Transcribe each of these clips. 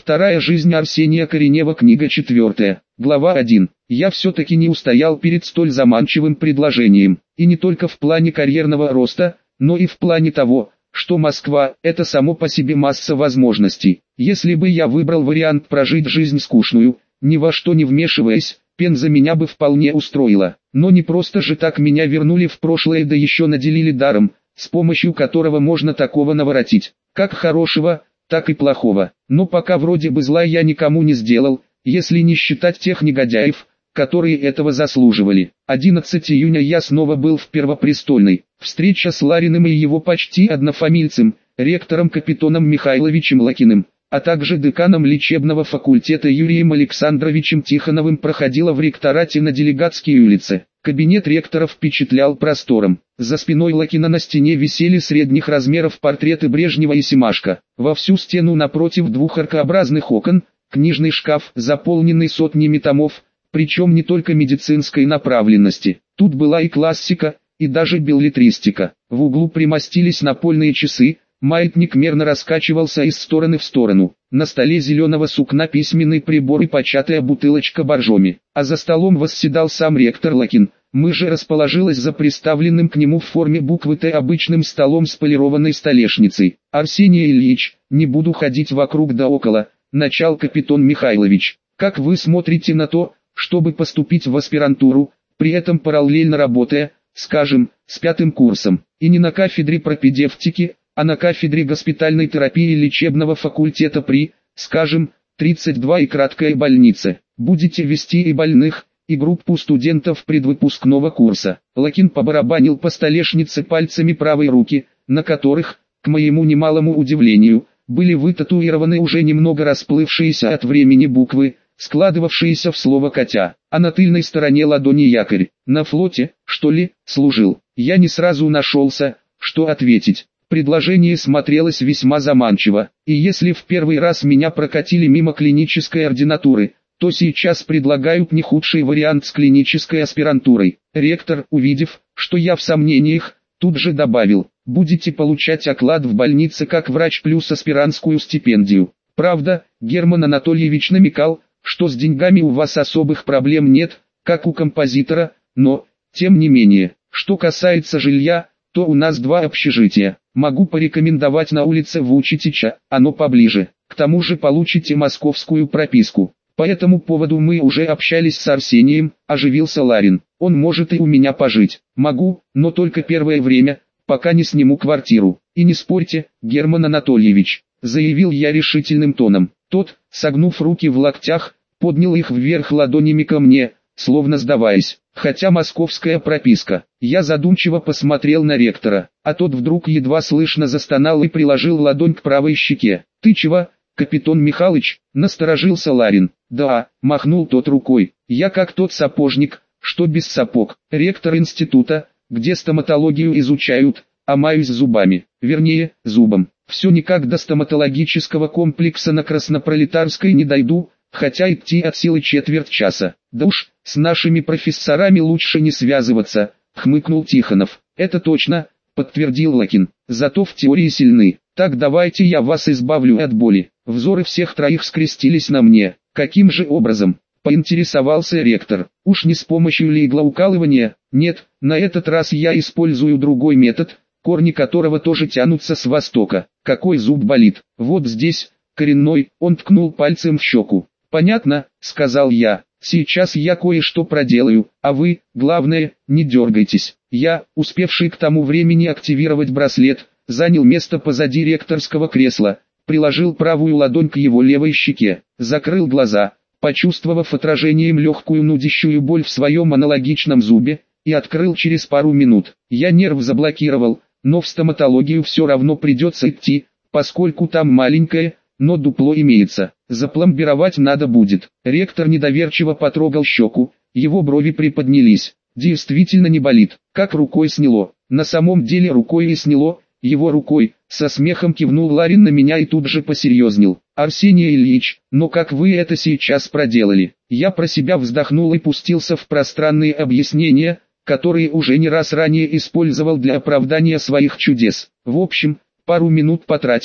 Вторая жизнь Арсения Коренева, книга 4. Глава 1. Я все-таки не устоял перед столь заманчивым предложением, и не только в плане карьерного роста, но и в плане того, что Москва – это само по себе масса возможностей. Если бы я выбрал вариант прожить жизнь скучную, ни во что не вмешиваясь, Пенза меня бы вполне устроила. Но не просто же так меня вернули в прошлое, да еще наделили даром, с помощью которого можно такого наворотить, как хорошего, так и плохого. Но пока вроде бы зла я никому не сделал, если не считать тех негодяев, которые этого заслуживали. 11 июня я снова был в Первопрестольной. Встреча с Лариным и его почти однофамильцем, ректором Капитоном Михайловичем Лакиным, а также деканом лечебного факультета Юрием Александровичем Тихоновым проходила в ректорате на Делегатской улице. Кабинет ректора впечатлял простором. За спиной Лакина на стене висели средних размеров портреты Брежнева и Семашко. Во всю стену напротив двух аркообразных окон, книжный шкаф, заполненный сотнями томов, причем не только медицинской направленности. Тут была и классика, и даже беллетристика. В углу примостились напольные часы, маятник мерно раскачивался из стороны в сторону. На столе зеленого сукна письменный прибор и початая бутылочка боржоми. А за столом восседал сам ректор Лакин. Мы же расположилась за приставленным к нему в форме буквы «Т» обычным столом с полированной столешницей. «Арсений Ильич, не буду ходить вокруг да около», начал Капитон Михайлович. «Как вы смотрите на то, чтобы поступить в аспирантуру, при этом параллельно работая, скажем, с 5-м курсом, и не на кафедре пропедевтики, а на кафедре госпитальной терапии лечебного факультета при, скажем, 32 и краткой больнице. Будете вести и больных, и группу студентов предвыпускного курса». Лакин побарабанил по столешнице пальцами правой руки, на которых, к моему немалому удивлению, были вытатуированы уже немного расплывшиеся от времени буквы, складывавшиеся в слово «котя», а на тыльной стороне ладони якорь. «На флоте, что ли, служил?» Я не сразу нашелся, что ответить. Предложение смотрелось весьма заманчиво, и если в первый раз меня прокатили мимо клинической ординатуры, то сейчас предлагают не худший вариант с клинической аспирантурой. Ректор, увидев, что я в сомнениях, тут же добавил: «Будете получать оклад в больнице как врач плюс аспирантскую стипендию». Правда, Герман Анатольевич намекал, что с деньгами у вас особых проблем нет, как у композитора, но, тем не менее, что касается жилья, то у нас 2 общежития. Могу порекомендовать на улице Вучитича, оно поближе. К тому же получите московскую прописку. По этому поводу мы уже общались с Арсением, оживился Ларин. Он может и у меня пожить. Могу, но только первое время, пока не сниму квартиру. И не спорьте, Герман Анатольевич, заявил я решительным тоном. Тот, согнув руки в локтях, поднял их вверх ладонями ко мне, словно сдаваясь. Хотя московская прописка. Я задумчиво посмотрел на ректора, а тот вдруг едва слышно застонал и приложил ладонь к правой щеке. «Ты чего, Капитон Михалыч?» — насторожился Ларин. «Да», — махнул тот рукой, — «я как тот сапожник, что без сапог, ректор института, где стоматологию изучают, а маюсь зубами, вернее, зубом. Все никак до стоматологического комплекса на Краснопролетарской не дойду, хотя идти от силы четверть часа. Да уж, с нашими профессорами лучше не связываться», — хмыкнул Тихонов. «Это точно», — подтвердил Лакин, — «зато в теории сильны. Так давайте я вас избавлю от боли». Взоры всех троих скрестились на мне. «Каким же образом?» — поинтересовался ректор. «Уж не с помощью ли иглоукалывания? Нет, на этот раз я использую другой метод, корни которого тоже тянутся с востока. Какой зуб болит? Вот здесь, коренной», — он ткнул пальцем в щеку. «Понятно», — сказал я, — «сейчас я кое-что проделаю, а вы, главное, не дергайтесь». Я, успевший к тому времени активировать браслет, занял место позади ректорского кресла, приложил правую ладонь к его левой щеке, закрыл глаза, почувствовав отражением легкую нудящую боль в своем аналогичном зубе, и открыл через пару минут. Я нерв заблокировал, но в стоматологию все равно придется идти, поскольку там маленькое, но дупло имеется. Запломбировать надо будет. Ректор недоверчиво потрогал щеку, его брови приподнялись. Действительно не болит, как рукой сняло. На самом деле рукой и сняло, его рукой. Со смехом кивнул Ларин на меня и тут же посерьезнел. «Арсений Ильич, но как вы это сейчас проделали?» Я про себя вздохнул и пустился в пространные объяснения, которые уже не раз ранее использовал для оправдания своих чудес. В общем, пару минут потратил,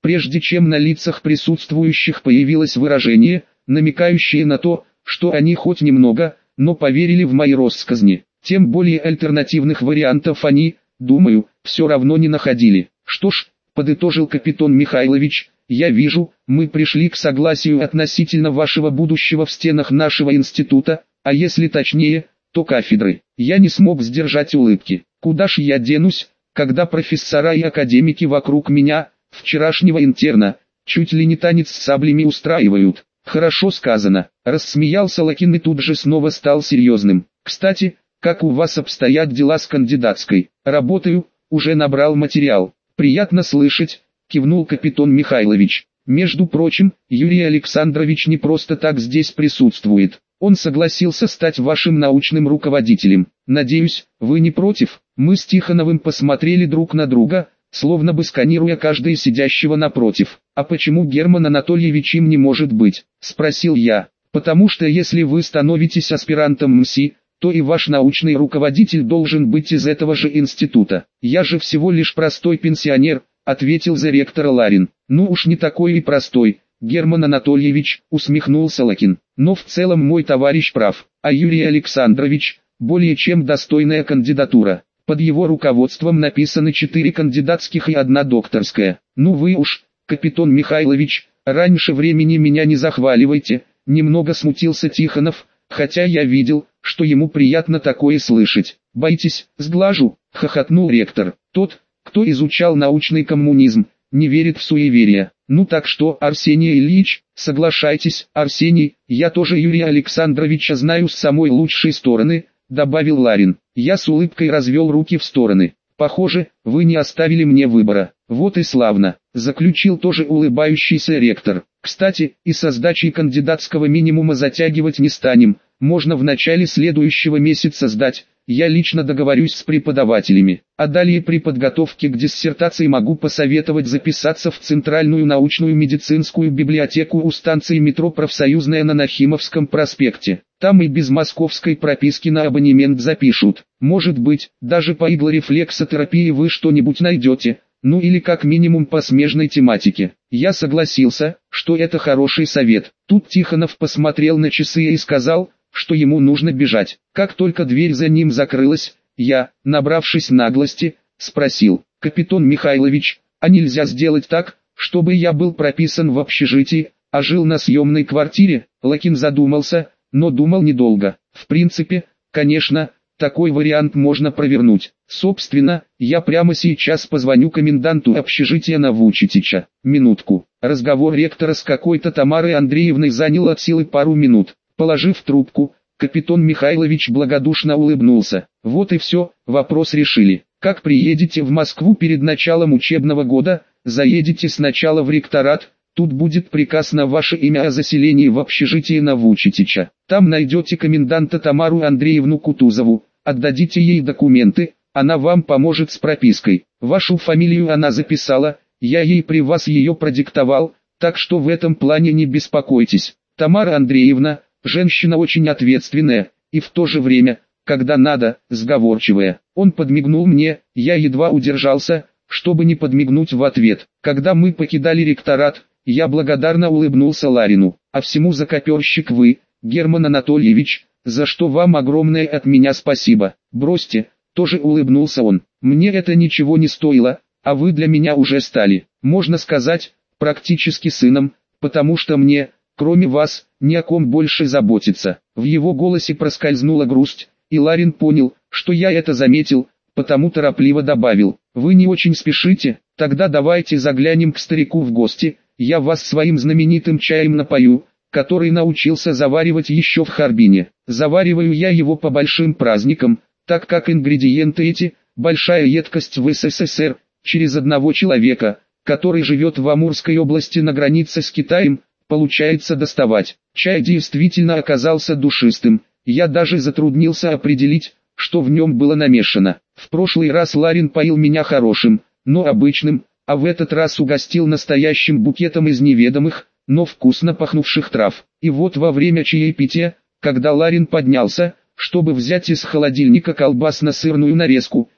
прежде чем на лицах присутствующих появилось выражение, намекающее на то, что они хоть немного, но поверили в мои россказни. Тем более альтернативных вариантов они, думаю, все равно не находили. Что ж, подытожил Капитон Михайлович, я вижу, мы пришли к согласию относительно вашего будущего в стенах нашего института, а если точнее, то кафедры. Я не смог сдержать улыбки. Куда ж я денусь, когда профессора и академики вокруг меня, вчерашнего интерна, чуть ли не танец с саблями устраивают. Хорошо сказано, рассмеялся Лакин и тут же снова стал серьезным. Кстати, как у вас обстоят дела с кандидатской? Работаю, уже набрал материал. Приятно слышать, кивнул Капитон Михайлович. Между прочим, Юрий Александрович не просто так здесь присутствует. Он согласился стать вашим научным руководителем. Надеюсь, вы не против? Мы с Тихоновым посмотрели друг на друга, словно бы сканируя каждого сидящего напротив. «А почему Герман Анатольевич им не может быть?» – спросил я. «Потому что если вы становитесь аспирантом МСИ, то и ваш научный руководитель должен быть из этого же института. Я же всего лишь простой пенсионер», – ответил за ректора Ларин. «Ну уж не такой и простой, Герман Анатольевич», – усмехнулся Лакин. «Но в целом мой товарищ прав, а Юрий Александрович – более чем достойная кандидатура. Под его руководством написаны 4 кандидатских и 1 докторская. Ну вы уж, Капитон Михайлович, раньше времени меня не захваливайте», – немного смутился Тихонов, хотя я видел, что ему приятно такое слышать. «Боитесь, сглажу», – хохотнул ректор. «Тот, кто изучал научный коммунизм, не верит в суеверия. Ну так что, Арсений Ильич, соглашайтесь». «Арсений, я тоже Юрия Александровича знаю с самой лучшей стороны», – добавил Ларин. Я с улыбкой развел руки в стороны. «Похоже, вы не оставили мне выбора». «Вот и славно», – заключил тоже улыбающийся ректор. «Кстати, и со сдачей кандидатского минимума затягивать не станем, можно в начале следующего месяца сдать. Я лично договорюсь с преподавателями. А далее при подготовке к диссертации могу посоветовать записаться в Центральную научную медицинскую библиотеку у станции метро Профсоюзная на Нахимовском проспекте. Там и без московской прописки на абонемент запишут. Может быть, даже по иглорефлексотерапии вы что-нибудь найдете. Ну или как минимум по смежной тематике». Я согласился, что это хороший совет. Тут Тихонов посмотрел на часы и сказал, что ему нужно бежать. Как только дверь за ним закрылась, я, набравшись наглости, спросил: «Капитон Михайлович, а нельзя сделать так, чтобы я был прописан в общежитии, а жил на съемной квартире?» Лакин задумался, но думал недолго. «В принципе, конечно, такой вариант можно провернуть. Собственно, я прямо сейчас позвоню коменданту общежития на Вучитича». Минутку. Разговор ректора с какой-то Тамарой Андреевной занял от силы пару минут. Положив трубку, Капитон Михайлович благодушно улыбнулся. «Вот и все, вопрос решили. Как приедете в Москву перед началом учебного года, заедете сначала в ректорат, тут будет приказ на ваше имя о заселении в общежитие на Вучитича. Там найдете коменданта Тамару Андреевну Кутузову, отдадите ей документы, она вам поможет с пропиской. Вашу фамилию она записала, я ей при вас ее продиктовал, так что в этом плане не беспокойтесь. Тамара Андреевна, женщина очень ответственная, и в то же время, когда надо, сговорчивая». Он подмигнул мне, я едва удержался, чтобы не подмигнуть в ответ. Когда мы покидали ректорат, я благодарно улыбнулся Ларину. «А всему закоперщик вы, Герман Анатольевич, за что вам огромное от меня спасибо». «Бросьте», тоже улыбнулся он. «Мне это ничего не стоило, а вы для меня уже стали, можно сказать, практически сыном, потому что мне, кроме вас, ни о ком больше заботиться». В его голосе проскользнула грусть, и Ларин понял, что я это заметил, потому торопливо добавил: «Вы не очень спешите, тогда давайте заглянем к старику в гости, я вас своим знаменитым чаем напою, который научился заваривать еще в Харбине. Завариваю я его по большим праздникам, так как ингредиенты эти, большая едкость в СССР, через одного человека, который живет в Амурской области на границе с Китаем, получается доставать». Чай действительно оказался душистым, я даже затруднился определить, что в нем было намешано. В прошлый раз Ларин поил меня хорошим, но обычным, а в этот раз угостил настоящим букетом из неведомых, но вкусно пахнувших трав. И вот во время чаепития, когда Ларин поднялся, чтобы взять из холодильника колбасно-сырную нарезку,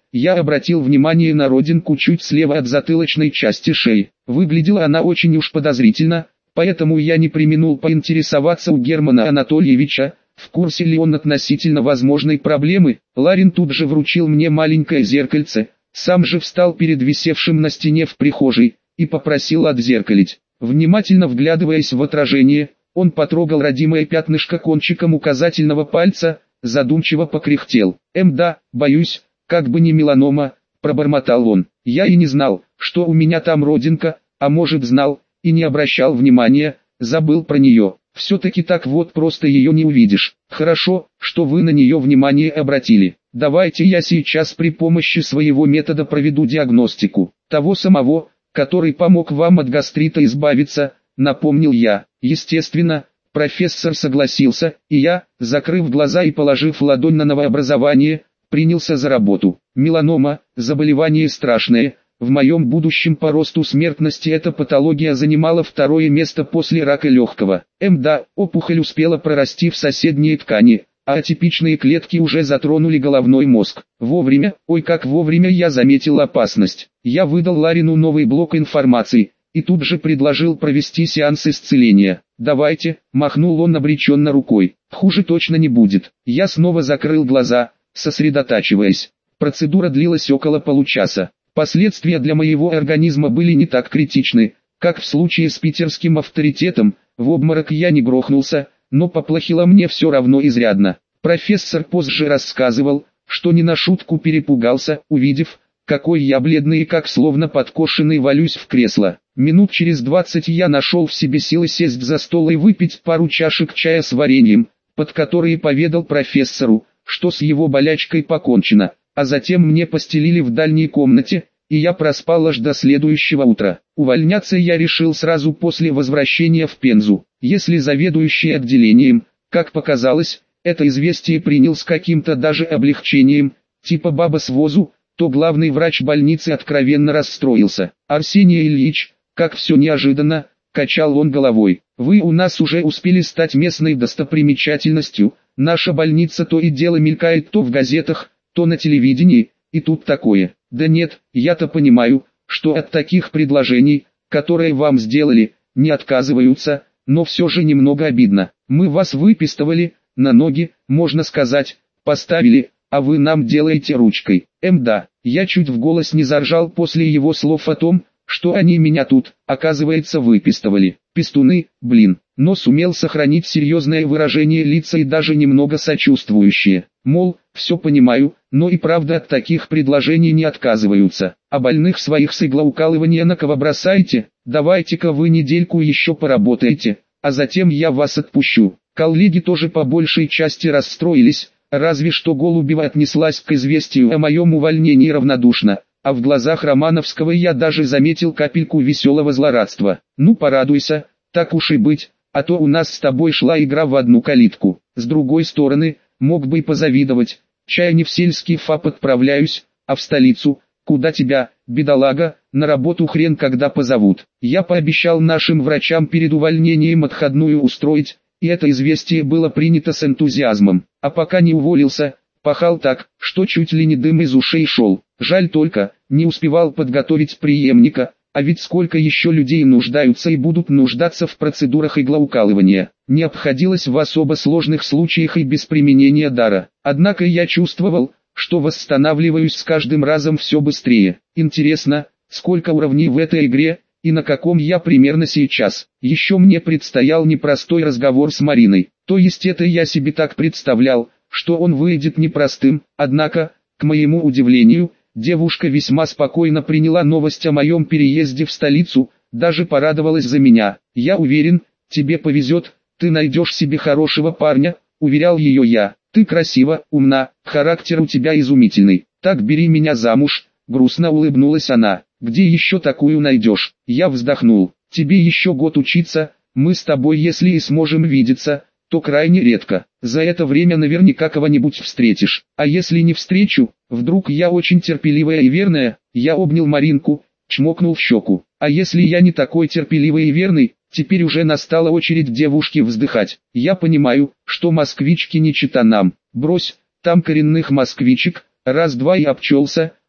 Я обратил внимание на родинку чуть слева от затылочной части шеи. Выглядела она очень уж подозрительно, поэтому я не преминул поинтересоваться у Германа Анатольевича, в курсе ли он относительно возможной проблемы. Ларин тут же вручил мне маленькое зеркальце, сам же встал перед висевшим на стене в прихожей и попросил отзеркалить. Внимательно вглядываясь в отражение, он потрогал родимое пятнышко кончиком указательного пальца, задумчиво покряхтел. Да, боюсь, как бы не меланома», — пробормотал он. «Я и не знал, что у меня там родинка, а может знал, и не обращал внимания, забыл про нее. Все-таки так вот просто ее не увидишь. Хорошо, что вы на нее внимание обратили. Давайте я сейчас при помощи своего метода проведу диагностику. Того самого, который помог вам от гастрита избавиться», — напомнил я. Естественно, профессор согласился, и я, закрыв глаза и положив ладонь на новообразование, принялся за работу. Меланома – заболевание страшное. В моем будущем по росту смертности эта патология занимала второе место после рака легкого. Да, опухоль успела прорасти в соседние ткани, а атипичные клетки уже затронули головной мозг. Вовремя, ой как вовремя я заметил опасность. Я выдал Ларину новый блок информации, и тут же предложил провести сеанс исцеления. «Давайте», – махнул он обреченно рукой. «Хуже точно не будет». Я снова закрыл глаза, сосредотачиваясь. Процедура длилась около получаса. Последствия для моего организма были не так критичны, как в случае с питерским авторитетом. В обморок я не грохнулся, но поплохело мне все равно изрядно. Профессор позже рассказывал, что не на шутку перепугался, увидев, какой я бледный и как словно подкошенный валюсь в кресло. Минут через 20 я нашел в себе силы сесть за стол и выпить пару чашек чая с вареньем, под которые поведал профессору, что с его болячкой покончено, а затем мне постелили в дальней комнате, и я проспал аж до следующего утра. Увольняться я решил сразу после возвращения в Пензу. Если заведующий отделением, как показалось, это известие принял с каким-то даже облегчением, типа баба с возу, то главный врач больницы откровенно расстроился. «Арсений Ильич, как все неожиданно», — качал он головой. «Вы у нас уже успели стать местной достопримечательностью, наша больница то и дело мелькает то в газетах, то на телевидении, и тут такое». «Да нет, я-то понимаю, что от таких предложений, которые вам сделали, не отказываются, но все же немного обидно. Мы вас выпистывали, на ноги, можно сказать, поставили, а вы нам делаете ручкой». Да, я чуть в голос не заржал после его слов о том, что они меня тут, оказывается, выпистывали. Пистуны, блин, но сумел сохранить серьезное выражение лица и даже немного сочувствующее. Мол, все понимаю, но и правда от таких предложений не отказываются. А больных своих с иглоукалывания на кого бросаете? Давайте-ка вы недельку еще поработаете, а затем я вас отпущу. Коллеги тоже по большей части расстроились, разве что Голубева отнеслась к известию о моем увольнении равнодушно, а в глазах Романовского я даже заметил капельку веселого злорадства. «Ну порадуйся, так уж и быть, а то у нас с тобой шла игра в одну калитку. С другой стороны, мог бы и позавидовать, чай не в сельский ФАП отправляюсь, а в столицу, куда тебя, бедолага, на работу хрен когда позовут». Я пообещал нашим врачам перед увольнением отходную устроить, и это известие было принято с энтузиазмом. А пока не уволился, пахал так, что чуть ли не дым из ушей шел. Жаль только, не успевал подготовить преемника, а ведь сколько еще людей нуждаются и будут нуждаться в процедурах иглоукалывания. Не обходилось в особо сложных случаях и без применения дара. Однако я чувствовал, что восстанавливаюсь с каждым разом все быстрее. Интересно, сколько уровней в этой игре, и на каком я примерно сейчас. Еще мне предстоял непростой разговор с Мариной. То есть это я себе так представлял, что он выйдет непростым, однако, к моему удивлению, девушка весьма спокойно приняла новость о моем переезде в столицу, даже порадовалась за меня. «Я уверен, тебе повезет, ты найдешь себе хорошего парня», — уверял ее я. «Ты красива, умна, характер у тебя изумительный. Так бери меня замуж», — грустно улыбнулась она. «Где еще такую найдешь?» Я вздохнул. «Тебе еще год учиться, мы с тобой если и сможем видеться, то крайне редко. За это время наверняка кого-нибудь встретишь. А если не встречу, вдруг я очень терпеливая и верная?» Я обнял Маринку, чмокнул в щеку. «А если я не такой терпеливый и верный?» Теперь уже настала очередь девушки вздыхать. «Я понимаю, что москвички не чета нам. Брось, там коренных москвичек, раз-два и обчелся»,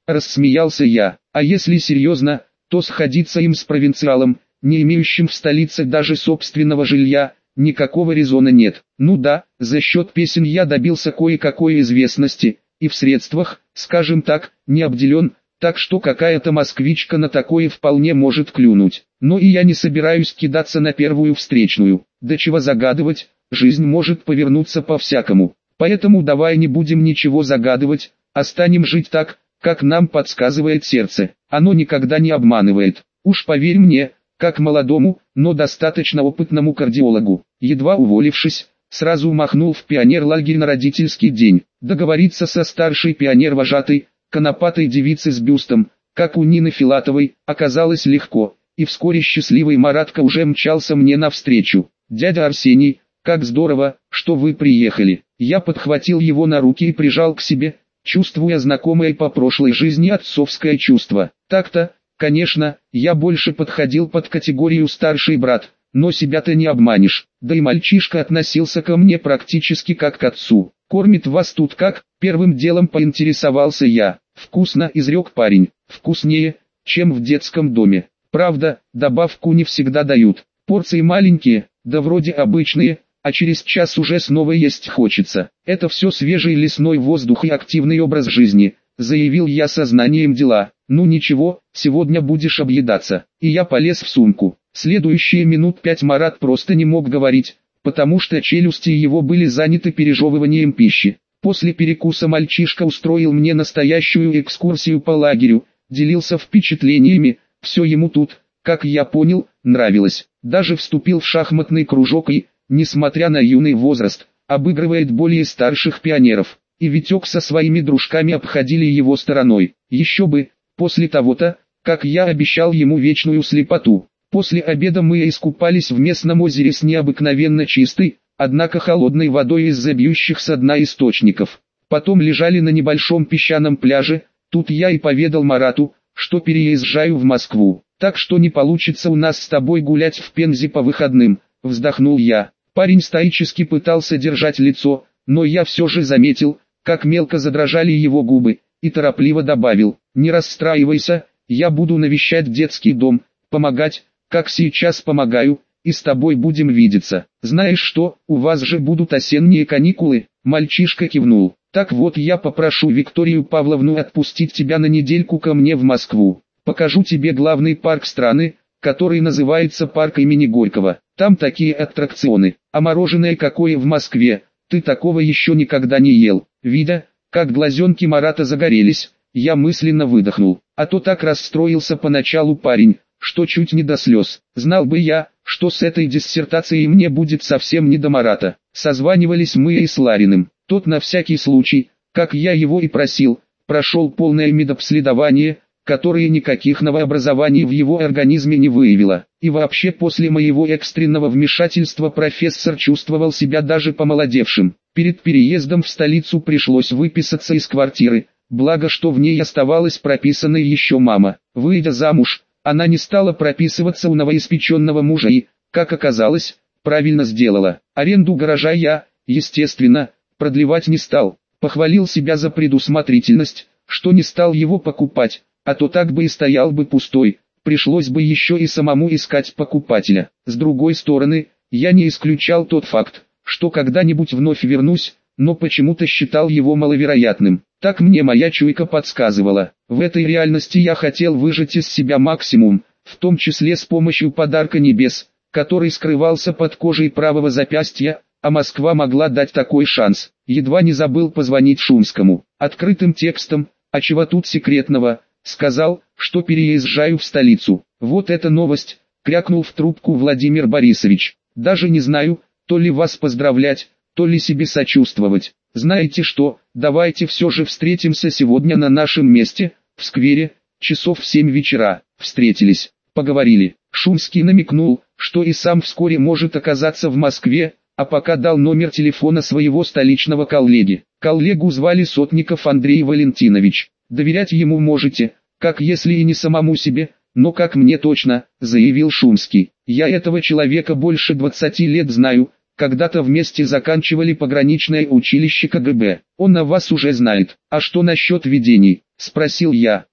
рассмеялся я. А если серьезно, то сходиться им с провинциалом, не имеющим в столице даже собственного жилья, никакого резона нет. Ну да, за счет песен я добился кое-какой известности, и в средствах, скажем так, не обделен, так что какая-то москвичка на такое вполне может клюнуть. Но и я не собираюсь кидаться на первую встречную. Да чего загадывать, жизнь может повернуться по-всякому. Поэтому давай не будем ничего загадывать, а станем жить так, как нам подсказывает сердце. Оно никогда не обманывает. Уж поверь мне, как молодому, но достаточно опытному кардиологу. Едва уволившись, сразу махнул в пионерлагерь на родительский день. Договориться со старшей пионер-вожатой, конопатой девицей с бюстом, как у Нины Филатовой, оказалось легко, и вскоре счастливый Маратка уже мчался мне навстречу. «Дядя Арсений, как здорово, что вы приехали!» Я подхватил его на руки и прижал к себе, чувствуя знакомое по прошлой жизни отцовское чувство. Так-то, конечно, я больше подходил под категорию старший брат, но себя-то не обманешь. Да и мальчишка относился ко мне практически как к отцу. «Кормит вас тут как?» — первым делом поинтересовался я. «Вкусно», — изрек парень. «Вкуснее, чем в детском доме. Правда, добавку не всегда дают. Порции маленькие, да вроде обычные, а через час уже снова есть хочется. Это все свежий лесной воздух и активный образ жизни», — заявил я сознанием дела. «Ну ничего, сегодня будешь объедаться». И я полез в сумку. Следующие минут 5 Марат просто не мог говорить, потому что челюсти его были заняты пережевыванием пищи. После перекуса мальчишка устроил мне настоящую экскурсию по лагерю, делился впечатлениями, все ему тут, как я понял, нравилось. Даже вступил в шахматный кружок и, несмотря на юный возраст, обыгрывает более старших пионеров. И Витек со своими дружками обходили его стороной. Еще бы, после того-то, как я обещал ему вечную слепоту. После обеда мы искупались в местном озере с необыкновенно чистой, однако холодной водой из-за бьющих со дна источников. Потом лежали на небольшом песчаном пляже, тут я и поведал Марату, что переезжаю в Москву. «Так что не получится у нас с тобой гулять в Пензе по выходным», — вздохнул я. Парень стоически пытался держать лицо, но я все же заметил, как мелко задрожали его губы, и торопливо добавил: «Не расстраивайся, я буду навещать детский дом, помогать, как сейчас помогаю, и с тобой будем видеться. Знаешь что, у вас же будут осенние каникулы?» Мальчишка кивнул. «Так вот, я попрошу Викторию Павловну отпустить тебя на недельку ко мне в Москву. Покажу тебе главный парк страны, который называется парк имени Горького. Там такие аттракционы, а мороженое какое в Москве, ты такого еще никогда не ел». Видя, как глазенки Марата загорелись, я мысленно выдохнул. А то так расстроился поначалу парень, что чуть не до слез. Знал бы я, что с этой диссертацией мне будет совсем не до Марата. Созванивались мы и с Лариным. Тот на всякий случай, как я его и просил, прошел полное медобследование, которое никаких новообразований в его организме не выявило. И вообще после моего экстренного вмешательства профессор чувствовал себя даже помолодевшим. Перед переездом в столицу пришлось выписаться из квартиры, благо что в ней оставалась прописанной еще мама. Выйдя замуж, она не стала прописываться у новоиспеченного мужа и, как оказалось, правильно сделала. Аренду гаража я, естественно, продлевать не стал. Похвалил себя за предусмотрительность, что не стал его покупать, а то так бы и стоял бы пустой, пришлось бы еще и самому искать покупателя. С другой стороны, я не исключал тот факт, что когда-нибудь вновь вернусь, но почему-то считал его маловероятным. Так мне моя чуйка подсказывала. В этой реальности я хотел выжать из себя максимум, в том числе с помощью подарка небес, который скрывался под кожей правого запястья, а Москва могла дать такой шанс. Едва не забыл позвонить Шумскому. Открытым текстом: «А чего тут секретного?» Сказал, что переезжаю в столицу. «Вот эта новость!» — крякнул в трубку Владимир Борисович. «Даже не знаю, то ли вас поздравлять, то ли себе сочувствовать. Знаете что, давайте все же встретимся сегодня на нашем месте, в сквере, часов в 7 вечера». Встретились, поговорили. Шумский намекнул, что и сам вскоре может оказаться в Москве, а пока дал номер телефона своего столичного коллеги. Коллегу звали Сотников Андрей Валентинович. «Доверять ему можете, как если и не самому себе, но как мне точно», — заявил Шумский. «Я этого человека больше 20 лет знаю, когда-то вместе заканчивали пограничное училище КГБ. Он о вас уже знает». «А что насчет видений?» — спросил я.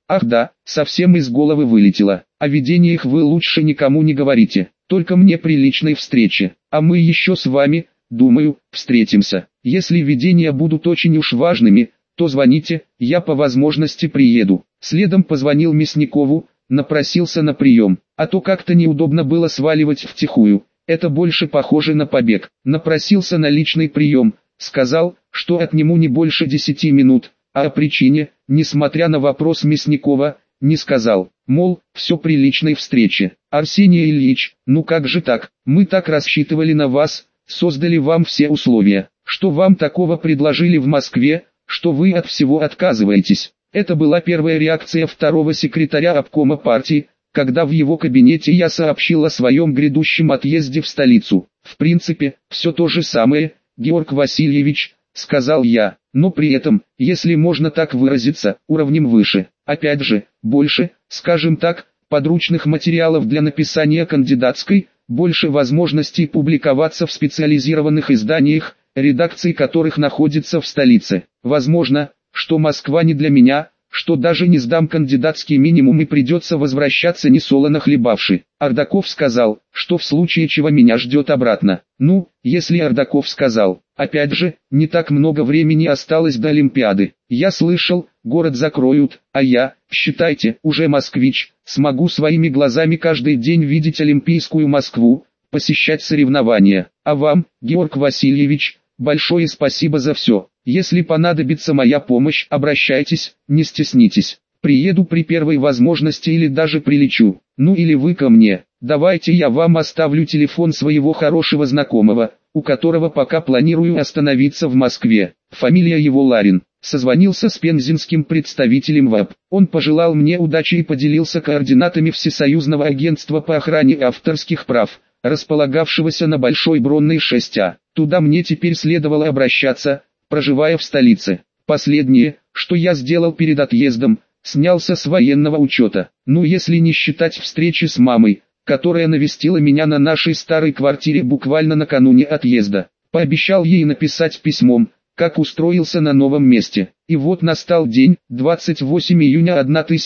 Ах да, совсем из головы вылетело. О видениях вы лучше никому не говорите, только мне при личной встрече. А мы еще с вами, думаю, встретимся. Если видения будут очень уж важными, то звоните, я по возможности приеду. Следом позвонил Мясникову, напросился на прием, а то как-то неудобно было сваливать втихую. Это больше похоже на побег. Напросился на личный прием, сказал, что отниму не больше 10 минут, а о причине, несмотря на вопрос Мясникова, не сказал. Мол, все при личной встрече. Арсений Ильич, ну как же так, мы так рассчитывали на вас, создали вам все условия, что вам такого предложили в Москве, что вы от всего отказываетесь. Это была первая реакция второго секретаря обкома партии, когда в его кабинете я сообщил о своем грядущем отъезде в столицу. В принципе, все то же самое, Георг Васильевич, сказал я, но при этом, если можно так выразиться, уровнем выше. Опять же, больше, скажем так, подручных материалов для написания кандидатской, больше возможностей публиковаться в специализированных изданиях, редакции которых находится в столице. Возможно, что Москва не для меня, что даже не сдам кандидатский минимум и придется возвращаться несолоно хлебавши. Ардаков сказал, что в случае чего меня ждет обратно. Ну, если Ардаков сказал, опять же, не так много времени осталось до Олимпиады. Я слышал, город закроют, а я, считайте, уже москвич, смогу своими глазами каждый день видеть Олимпийскую Москву, посещать соревнования. А вам, Георг Васильевич, большое спасибо за все. Если понадобится моя помощь, обращайтесь, не стеснитесь. Приеду при первой возможности или даже прилечу. Ну или вы ко мне. Давайте я вам оставлю телефон своего хорошего знакомого, у которого пока планирую остановиться в Москве. Фамилия его Ларин. Созвонился с пензенским представителем ВАП. Он пожелал мне удачи и поделился координатами Всесоюзного агентства по охране авторских прав, располагавшегося на Большой Бронной 6А. Туда мне теперь следовало обращаться, проживая в столице. Последнее, что я сделал перед отъездом, снялся с военного учета. Ну если не считать встречи с мамой, которая навестила меня на нашей старой квартире буквально накануне отъезда. Пообещал ей написать письмом, как устроился на новом месте. И вот настал день, 28 июня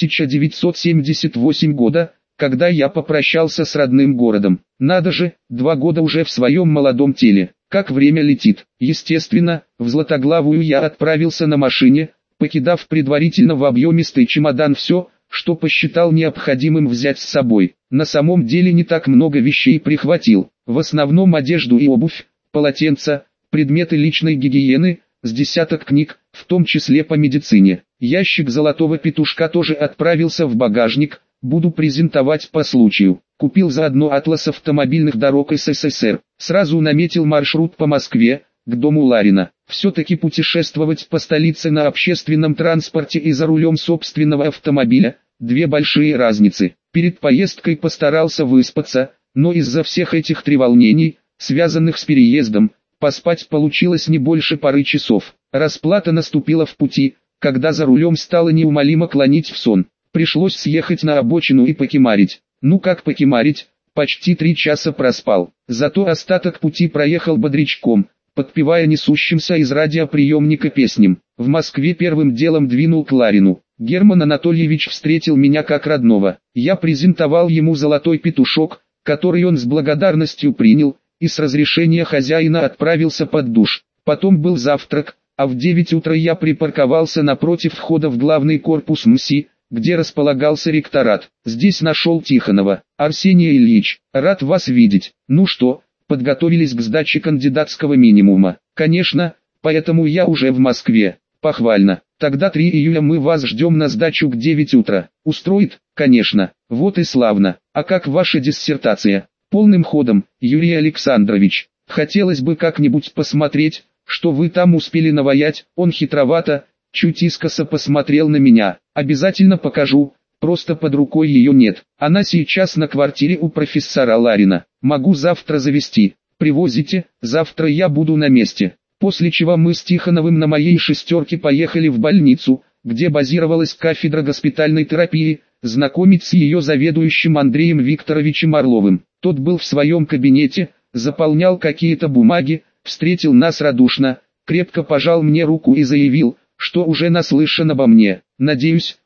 1978 года, когда я попрощался с родным городом. Надо же, 2 года уже в своем молодом теле. Как время летит. Естественно, в Златоглавую я отправился на машине, покидав предварительно в объемистый чемодан все, что посчитал необходимым взять с собой. На самом деле не так много вещей прихватил. В основном одежду и обувь, полотенца, предметы личной гигиены, с десяток книг, в том числе по медицине. Ящик золотого петушка тоже отправился в багажник, буду презентовать по случаю. Купил заодно атлас автомобильных дорог СССР. Сразу наметил маршрут по Москве, к дому Ларина. Все-таки путешествовать по столице на общественном транспорте и за рулем собственного автомобиля – 2 большие разницы. Перед поездкой постарался выспаться, но из-за всех этих треволнений, связанных с переездом, поспать получилось не больше пары часов. Расплата наступила в пути, когда за рулем стало неумолимо клонить в сон. Пришлось съехать на обочину и покемарить. Ну как покемарить, почти 3 часа проспал. Зато остаток пути проехал бодрячком, подпевая несущимся из радиоприемника песням. В Москве первым делом двинул к Ларину. Герман Анатольевич встретил меня как родного. Я презентовал ему золотой петушок, который он с благодарностью принял, и с разрешения хозяина отправился под душ. Потом был завтрак, а в 9 утра я припарковался напротив входа в главный корпус МСИ, где располагался ректорат. Здесь нашел Тихонова. Арсений Ильич, рад вас видеть. Ну что, подготовились к сдаче кандидатского минимума? Конечно, поэтому я уже в Москве. Похвально. Тогда 3 июля мы вас ждем на сдачу к 9 утра. Устроит? Конечно. Вот и славно. А как ваша диссертация? Полным ходом, Юрий Александрович. Хотелось бы как-нибудь посмотреть, что вы там успели наваять. Он хитровато, чуть искоса посмотрел на меня. Обязательно покажу, просто под рукой ее нет. Она сейчас на квартире у профессора Ларина. Могу завтра завезти. Привозите, завтра я буду на месте. После чего мы с Тихоновым на моей шестерке поехали в больницу, где базировалась кафедра госпитальной терапии, знакомить с ее заведующим Андреем Викторовичем Орловым. Тот был в своем кабинете, заполнял какие-то бумаги, встретил нас радушно, крепко пожал мне руку и заявил, что уже наслышан обо мне. Надеюсь,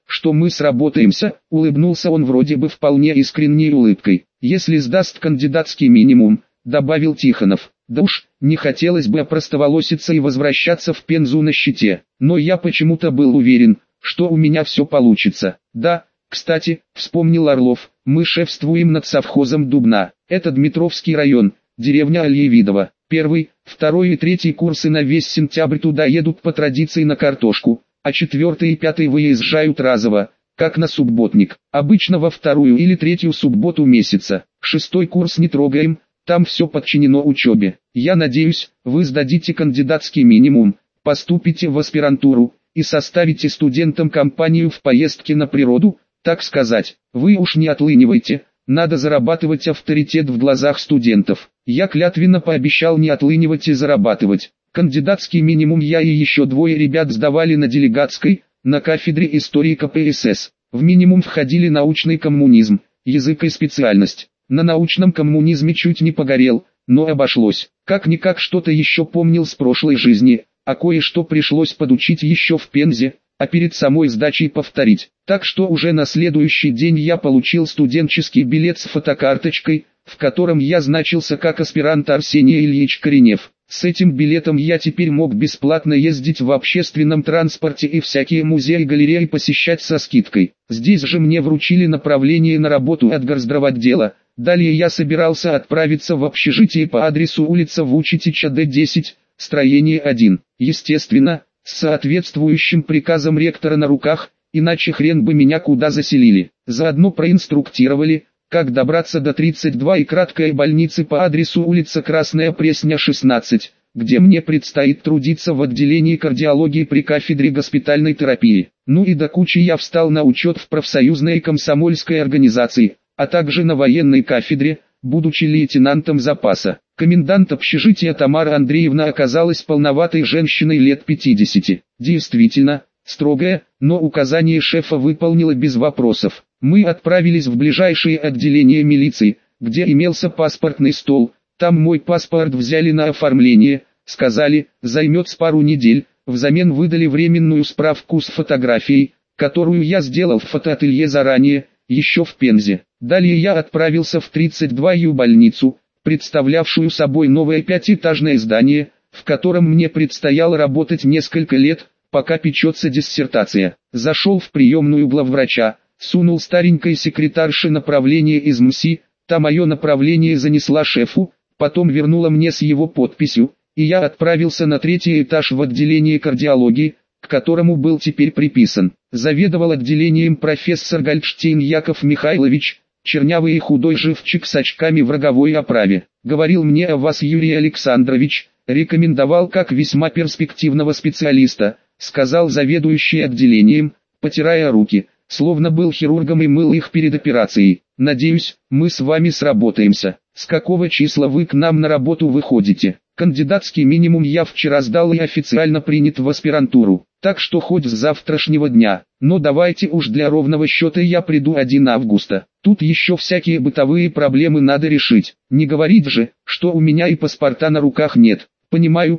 что мы сработаемся», — улыбнулся он вроде бы вполне искренней улыбкой. «Если сдаст кандидатский минимум», — добавил Тихонов. «Да уж, не хотелось бы опростоволоситься и возвращаться в Пензу на щите, но я почему-то был уверен, что у меня все получится. Да, кстати, вспомнил Орлов, мы шефствуем над совхозом Дубна. Это Дмитровский район, деревня Альевидово. Первый, второй и третий курсы на весь сентябрь туда едут по традиции на картошку, а четвертый и пятый выезжают разово, как на субботник. Обычно во вторую или третью субботу месяца. Шестой курс не трогаем, там все подчинено учебе. Я надеюсь, вы сдадите кандидатский минимум, поступите в аспирантуру и составите студентам компанию в поездке на природу, так сказать. Вы уж не отлынивайте, надо зарабатывать авторитет в глазах студентов. Я клятвенно пообещал не отлынивать и зарабатывать. Кандидатский минимум я и еще двое ребят сдавали на делегатской, на кафедре истории КПСС. В минимум входили научный коммунизм, язык и специальность. На научном коммунизме чуть не погорел, но обошлось. Как-никак что-то еще помнил с прошлой жизни, а кое-что пришлось подучить еще в Пензе, а перед самой сдачей повторить. Так что уже на следующий день я получил студенческий билет с фотокарточкой, в котором я значился как аспирант Арсений Ильич Коренев. С этим билетом я теперь мог бесплатно ездить в общественном транспорте и всякие музеи и галереи посещать со скидкой. Здесь же мне вручили направление на работу от горздравотдела. Далее я собирался отправиться в общежитие по адресу улица Вучитича, Д-10, строение 1. Естественно, с соответствующим приказом ректора на руках, иначе хрен бы меня куда заселили. Заодно проинструктировали, как добраться до 32 и краткой больницы по адресу улица Красная Пресня, 16, где мне предстоит трудиться в отделении кардиологии при кафедре госпитальной терапии. Ну и до кучи я встал на учет в профсоюзной и комсомольской организации, а также на военной кафедре, будучи лейтенантом запаса. Комендант общежития Тамара Андреевна оказалась полноватой женщиной лет 50. Действительно, строгая, но указание шефа выполнила без вопросов. Мы отправились в ближайшее отделение милиции, где имелся паспортный стол. Там мой паспорт взяли на оформление, сказали, займет с пару недель. Взамен выдали временную справку с фотографией, которую я сделал в фотоателье заранее, еще в Пензе. Далее я отправился в 32-ю больницу, представлявшую собой новое пятиэтажное здание, в котором мне предстояло работать несколько лет, пока печется диссертация. Зашел в приемную главврача, сунул старенькой секретарше направление из МСИ, та мое направление занесла шефу, потом вернула мне с его подписью, и я отправился на третий этаж в отделение кардиологии, к которому был теперь приписан. Заведовал отделением профессор Гольдштейн Яков Михайлович, чернявый и худой живчик с очками в роговой оправе. Говорил мне о вас Юрий Александрович, рекомендовал как весьма перспективного специалиста, сказал заведующий отделением, потирая руки, словно был хирургом и мыл их перед операцией. Надеюсь, мы с вами сработаемся. С какого числа вы к нам на работу выходите? Кандидатский минимум я вчера сдал и официально принят в аспирантуру, так что хоть с завтрашнего дня, но давайте уж для ровного счета я приду 1 августа. Тут еще всякие бытовые проблемы надо решить. Не говорить же, что у меня и паспорта на руках нет. Понимаю,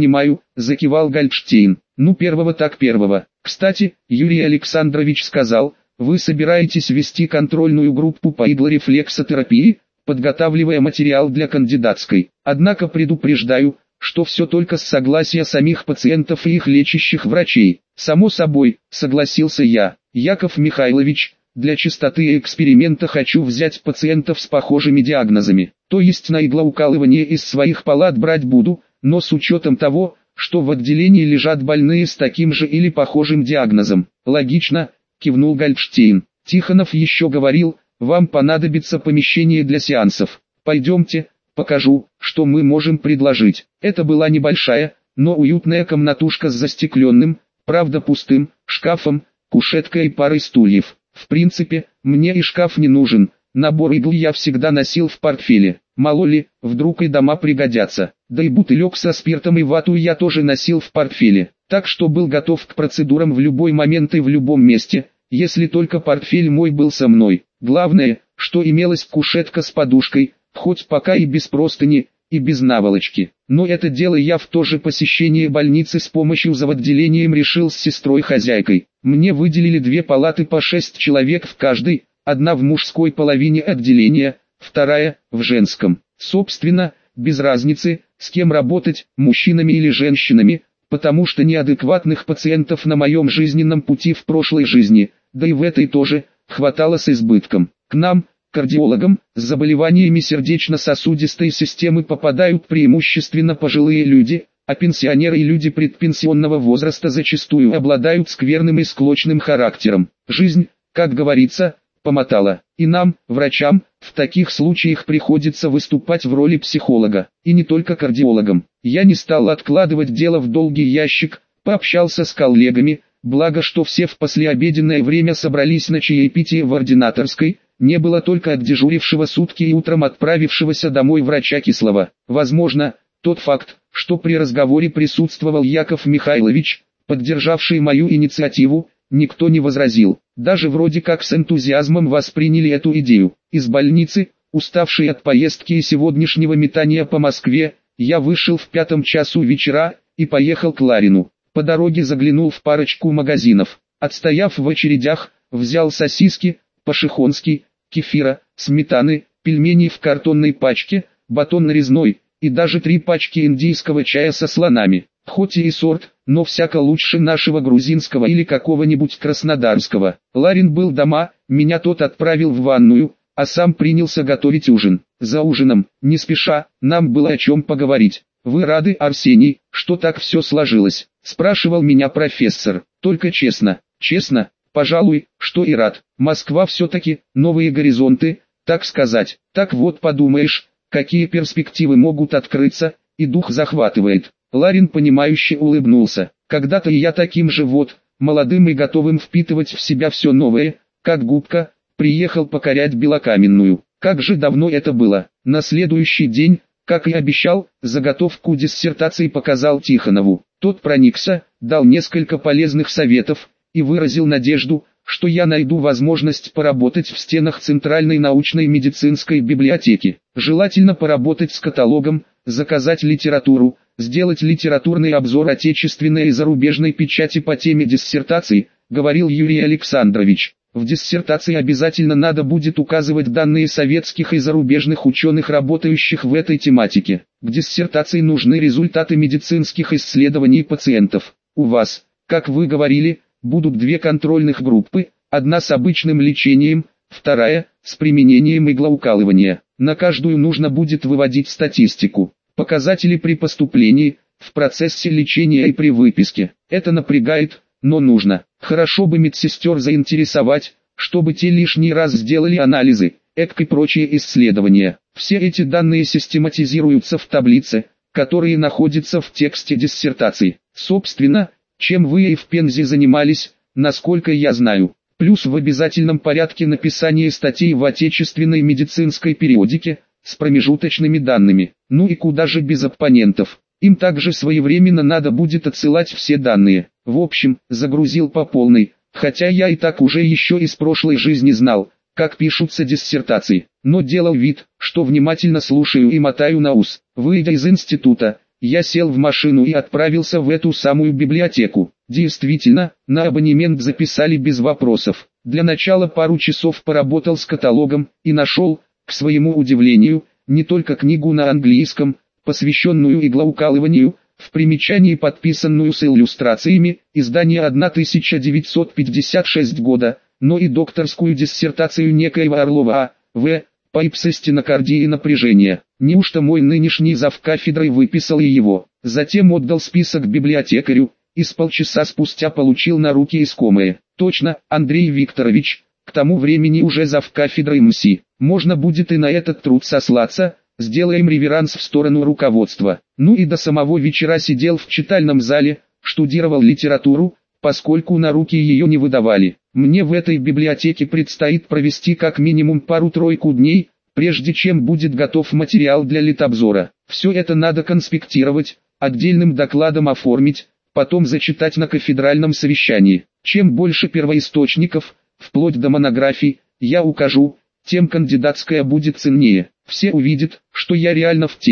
закивал Гольдштейн. Ну первого так первого. Кстати, Юрий Александрович сказал, вы собираетесь вести контрольную группу по иглорефлексотерапии, подготавливая материал для кандидатской. Однако предупреждаю, что все только с согласия самих пациентов и их лечащих врачей. Само собой, согласился я. Яков Михайлович, для чистоты эксперимента хочу взять пациентов с похожими диагнозами. То есть на иглоукалывание из своих палат брать буду, но с учетом того, что в отделении лежат больные с таким же или похожим диагнозом. Логично, кивнул Гольдштейн. Тихонов еще говорил, вам понадобится помещение для сеансов. Пойдемте, покажу, что мы можем предложить. Это была небольшая, но уютная комнатушка с застекленным, правда пустым, шкафом, кушеткой и парой стульев. В принципе, мне и шкаф не нужен, набор игл я всегда носил в портфеле. Мало ли, вдруг и дома пригодятся. Да и бутылек со спиртом и вату я тоже носил в портфеле. Так что был готов к процедурам в любой момент и в любом месте, если только портфель мой был со мной. Главное, что имелась кушетка с подушкой, хоть пока и без простыни, и без наволочки. Но это дело я в то же посещение больницы с помощью завотделением решил с сестрой-хозяйкой. Мне выделили 2 палаты по 6 человек в каждой, одна в мужской половине отделения, вторая в женском. Собственно, без разницы, с кем работать, мужчинами или женщинами, потому что неадекватных пациентов на моем жизненном пути в прошлой жизни, да и в этой тоже, хватало с избытком. К нам, кардиологам, с заболеваниями сердечно-сосудистой системы попадают преимущественно пожилые люди, а пенсионеры и люди предпенсионного возраста зачастую обладают скверным и склочным характером. Жизнь, как говорится, помотала. И нам, врачам, в таких случаях приходится выступать в роли психолога. И не только кардиологам. Я не стал откладывать дело в долгий ящик, пообщался с коллегами, благо что все в послеобеденное время собрались на чаепитие в ординаторской, не было только отдежурившего сутки и утром отправившегося домой врача Кислова. Возможно, тот факт, что при разговоре присутствовал Яков Михайлович, поддержавший мою инициативу, никто не возразил. Даже вроде как с энтузиазмом восприняли эту идею. Из больницы, уставший от поездки и сегодняшнего метания по Москве, я вышел в 5 часу вечера и поехал к Ларину. По дороге заглянул в парочку магазинов. Отстояв в очередях, взял сосиски, по-шихонски, кефира, сметаны, пельмени в картонной пачке, батон нарезной, и даже 3 пачки индийского чая со слонами. Хоть и сорт, но всяко лучше нашего грузинского или какого-нибудь краснодарского. Ларин был дома, меня тот отправил в ванную, а сам принялся готовить ужин. За ужином, не спеша, нам было о чем поговорить. «Вы рады, Арсений, что так все сложилось?» – спрашивал меня профессор. «Только честно». «Честно? Пожалуй, что и рад. Москва все-таки, новые горизонты, так сказать. Так вот подумаешь, какие перспективы могут открыться, и дух захватывает». Ларин понимающе улыбнулся. «Когда-то и я таким же вот, молодым и готовым впитывать в себя все новое, как губка, приехал покорять Белокаменную. Как же давно это было». На следующий день, как и обещал, заготовку диссертации показал Тихонову. Тот проникся, дал несколько полезных советов и выразил надежду, что я найду возможность поработать в стенах Центральной научной медицинской библиотеки. Желательно поработать с каталогом, заказать литературу, сделать литературный обзор отечественной и зарубежной печати по теме диссертации, говорил Юрий Александрович. В диссертации обязательно надо будет указывать данные советских и зарубежных ученых, работающих в этой тематике. К диссертации нужны результаты медицинских исследований пациентов. У вас, как вы говорили, будут 2 контрольных группы, одна с обычным лечением, вторая с применением иглоукалывания. На каждую нужно будет выводить статистику, показатели при поступлении, в процессе лечения и при выписке. Это напрягает, но нужно. Хорошо бы медсестер заинтересовать, чтобы те лишний раз сделали анализы, ЭКГ и прочие исследования. Все эти данные систематизируются в таблице, которые находятся в тексте диссертации. Собственно, чем вы и в Пензе занимались, насколько я знаю. Плюс в обязательном порядке написание статей в отечественной медицинской периодике, с промежуточными данными. Ну и куда же без оппонентов. Им также своевременно надо будет отсылать все данные. В общем, загрузил по полной, хотя я и так уже еще из прошлой жизни знал, как пишутся диссертации. Но делал вид, что внимательно слушаю и мотаю на ус. Выйдя из института, я сел в машину и отправился в эту самую библиотеку. Действительно, на абонемент записали без вопросов. Для начала пару часов поработал с каталогом и нашел, к своему удивлению, не только книгу на английском, посвященную иглоукалыванию, в примечании подписанную с иллюстрациями, издание 1956 года, но и докторскую диссертацию некоего Орлова А.В. по ипсостенокардии напряжения. Неужто мой нынешний завкафедрой выписал и его? Затем отдал список библиотекарю, и с полчаса спустя получил на руки искомое. Точно, Андрей Викторович, к тому времени уже завкафедрой МСИ. Можно будет и на этот труд сослаться. Сделаем реверанс в сторону руководства. Ну и до самого вечера сидел в читальном зале, штудировал литературу, поскольку на руки ее не выдавали. Мне в этой библиотеке предстоит провести как минимум пару-тройку дней, прежде чем будет готов материал для литобзора. Все это надо конспектировать, отдельным докладом оформить, потом зачитать на кафедральном совещании. Чем больше первоисточников, вплоть до монографий, я укажу, тем кандидатская будет ценнее. Все увидят, что я реально в теме.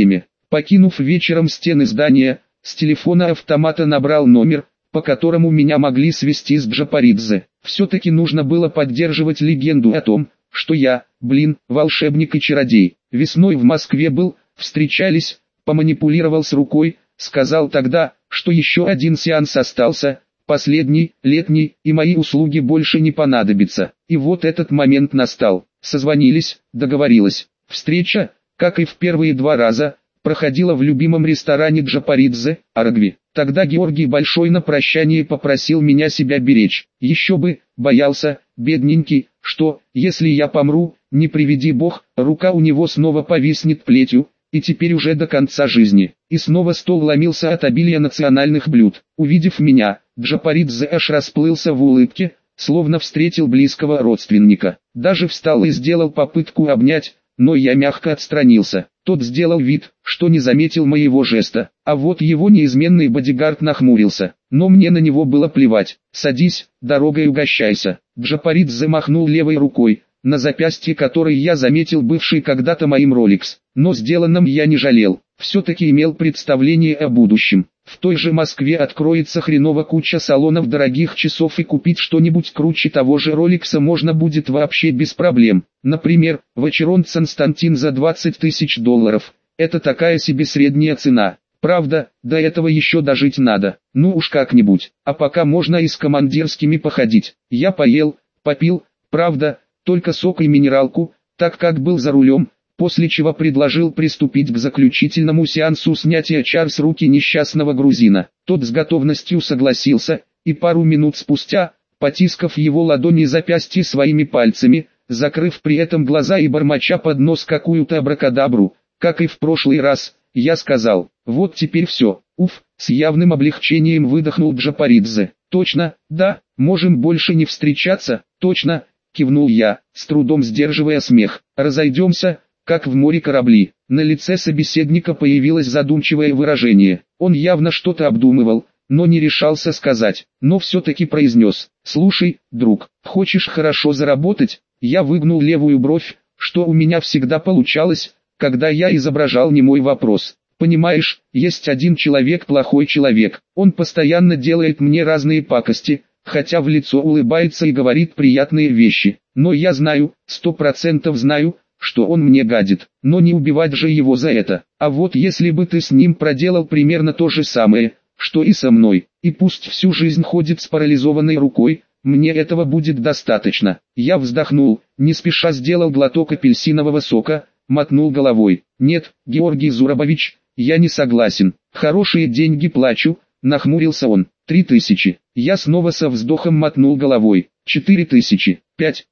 Покинув вечером стены здания, с телефона автомата набрал номер, по которому меня могли свести с Джапаридзе. Все-таки нужно было поддерживать легенду о том, что я, волшебник и чародей. Весной в Москве был, встречались, поманипулировал с рукой, сказал тогда, что еще один сеанс остался, последний, летний, и мои услуги больше не понадобятся. И вот этот момент настал. Созвонились, договорилась. Встреча, как и в первые 2 раза, проходила в любимом ресторане Джапаридзе, Арагви. Тогда Георгий Большой на прощание попросил меня себя беречь. Еще бы, боялся, бедненький, что, если я помру, не приведи Бог, рука у него снова повиснет плетью, и теперь уже до конца жизни. И снова стол ломился от обилия национальных блюд. Увидев меня, Джапаридзе аж расплылся в улыбке, словно встретил близкого родственника. Даже встал и сделал попытку обнять, но я мягко отстранился. Тот сделал вид, что не заметил моего жеста, а вот его неизменный бодигард нахмурился. Но мне на него было плевать. «Садись, дорогой угощайся». Джапаридзе махнул левой рукой, на запястье которой я заметил бывший когда-то моим Rolex. Но сделанным я не жалел, все-таки имел представление о будущем. В той же Москве откроется хреново куча салонов дорогих часов, и купить что-нибудь круче того же Роликса можно будет вообще без проблем. Например, Vacheron Constantin за 20 тысяч долларов. Это такая себе средняя цена. Правда, до этого еще дожить надо. Ну уж как-нибудь. А пока можно и с командирскими походить. Я поел, попил, правда, только сок и минералку, так как был за рулем, после чего предложил приступить к заключительному сеансу снятия чар с руки несчастного грузина. Тот с готовностью согласился, и пару минут спустя, потискав его ладони и запястья своими пальцами, закрыв при этом глаза и бормоча под нос какую-то абракадабру, как и в прошлый раз, я сказал: «Вот теперь все». Уф, с явным облегчением выдохнул Джапаридзе. «Точно, да, можем больше не встречаться, точно», кивнул я, с трудом сдерживая смех. «Разойдемся, как в море корабли». На лице собеседника появилось задумчивое выражение. Он явно что-то обдумывал, но не решался сказать, но все-таки произнес: «Слушай, друг, хочешь хорошо заработать?» Я выгнул левую бровь, что у меня всегда получалось, когда я изображал немой вопрос. «Понимаешь, есть один человек, плохой человек, он постоянно делает мне разные пакости, хотя в лицо улыбается и говорит приятные вещи, но я знаю, 100% знаю, что он мне гадит, но не убивать же его за это. А вот если бы ты с ним проделал примерно то же самое, что и со мной, и пусть всю жизнь ходит с парализованной рукой, мне этого будет достаточно». Я вздохнул, не спеша сделал глоток апельсинового сока, мотнул головой. «Нет, Георгий Зурабович, я не согласен. Хорошие деньги плачу», нахмурился он. 3000. Я снова со вздохом мотнул головой. 4000.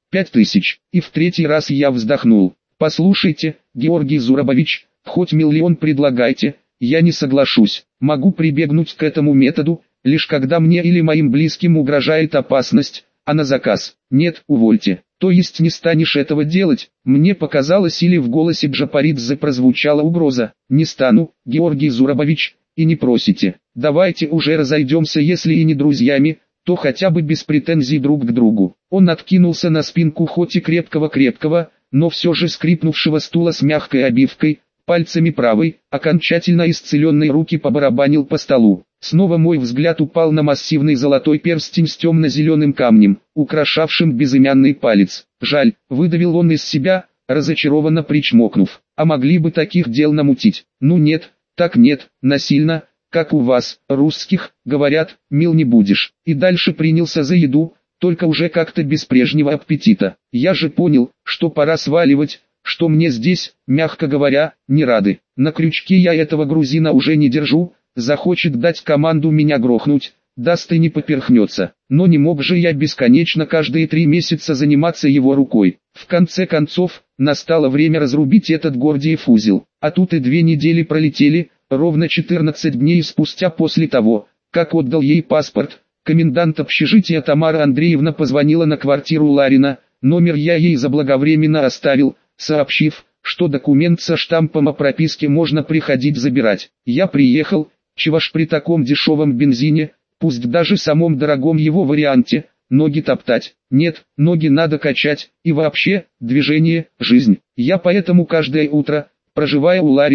5000. И в 3-й раз я вздохнул. «Послушайте, Георгий Зурабович, хоть миллион предлагайте, я не соглашусь. Могу прибегнуть к этому методу, лишь когда мне или моим близким угрожает опасность, а на заказ. Нет, увольте». «То есть не станешь этого делать?» Мне показалось, или в голосе Джапаридзе прозвучала угроза. «Не стану, Георгий Зурабович, и не просите. Давайте уже разойдемся, если и не друзьями, то хотя бы без претензий друг к другу». Он откинулся на спинку хоть и крепкого-крепкого, но все же скрипнувшего стула с мягкой обивкой, пальцами правой, окончательно исцеленной руки побарабанил по столу. Снова мой взгляд упал на массивный золотой перстень с темно-зеленым камнем, украшавшим безымянный палец. «Жаль», выдавил он из себя, разочарованно причмокнув. «А могли бы таких дел намутить?» «Ну нет, так нет, насильно, как у вас, русских, говорят, мил не будешь». И дальше принялся за еду, только уже как-то без прежнего аппетита. Я же понял, что пора сваливать, что мне здесь, мягко говоря, не рады. На крючке я этого грузина уже не держу, захочет дать команду меня грохнуть, даст и не поперхнется. Но не мог же я бесконечно каждые 3 месяца заниматься его рукой. В конце концов, настало время разрубить этот Гордиев узел. А тут и 2 недели пролетели, ровно 14 дней спустя после того, как отдал ей паспорт. Комендант общежития Тамара Андреевна позвонила на квартиру Ларина, номер я ей заблаговременно оставил, сообщив, что документ со штампом о прописке можно приходить забирать. Я приехал, чего ж при таком дешевом бензине, пусть даже самом дорогом его варианте, ноги топтать. Нет, ноги надо качать, и вообще, движение – жизнь. Я поэтому каждое утро, проживая у Ларина,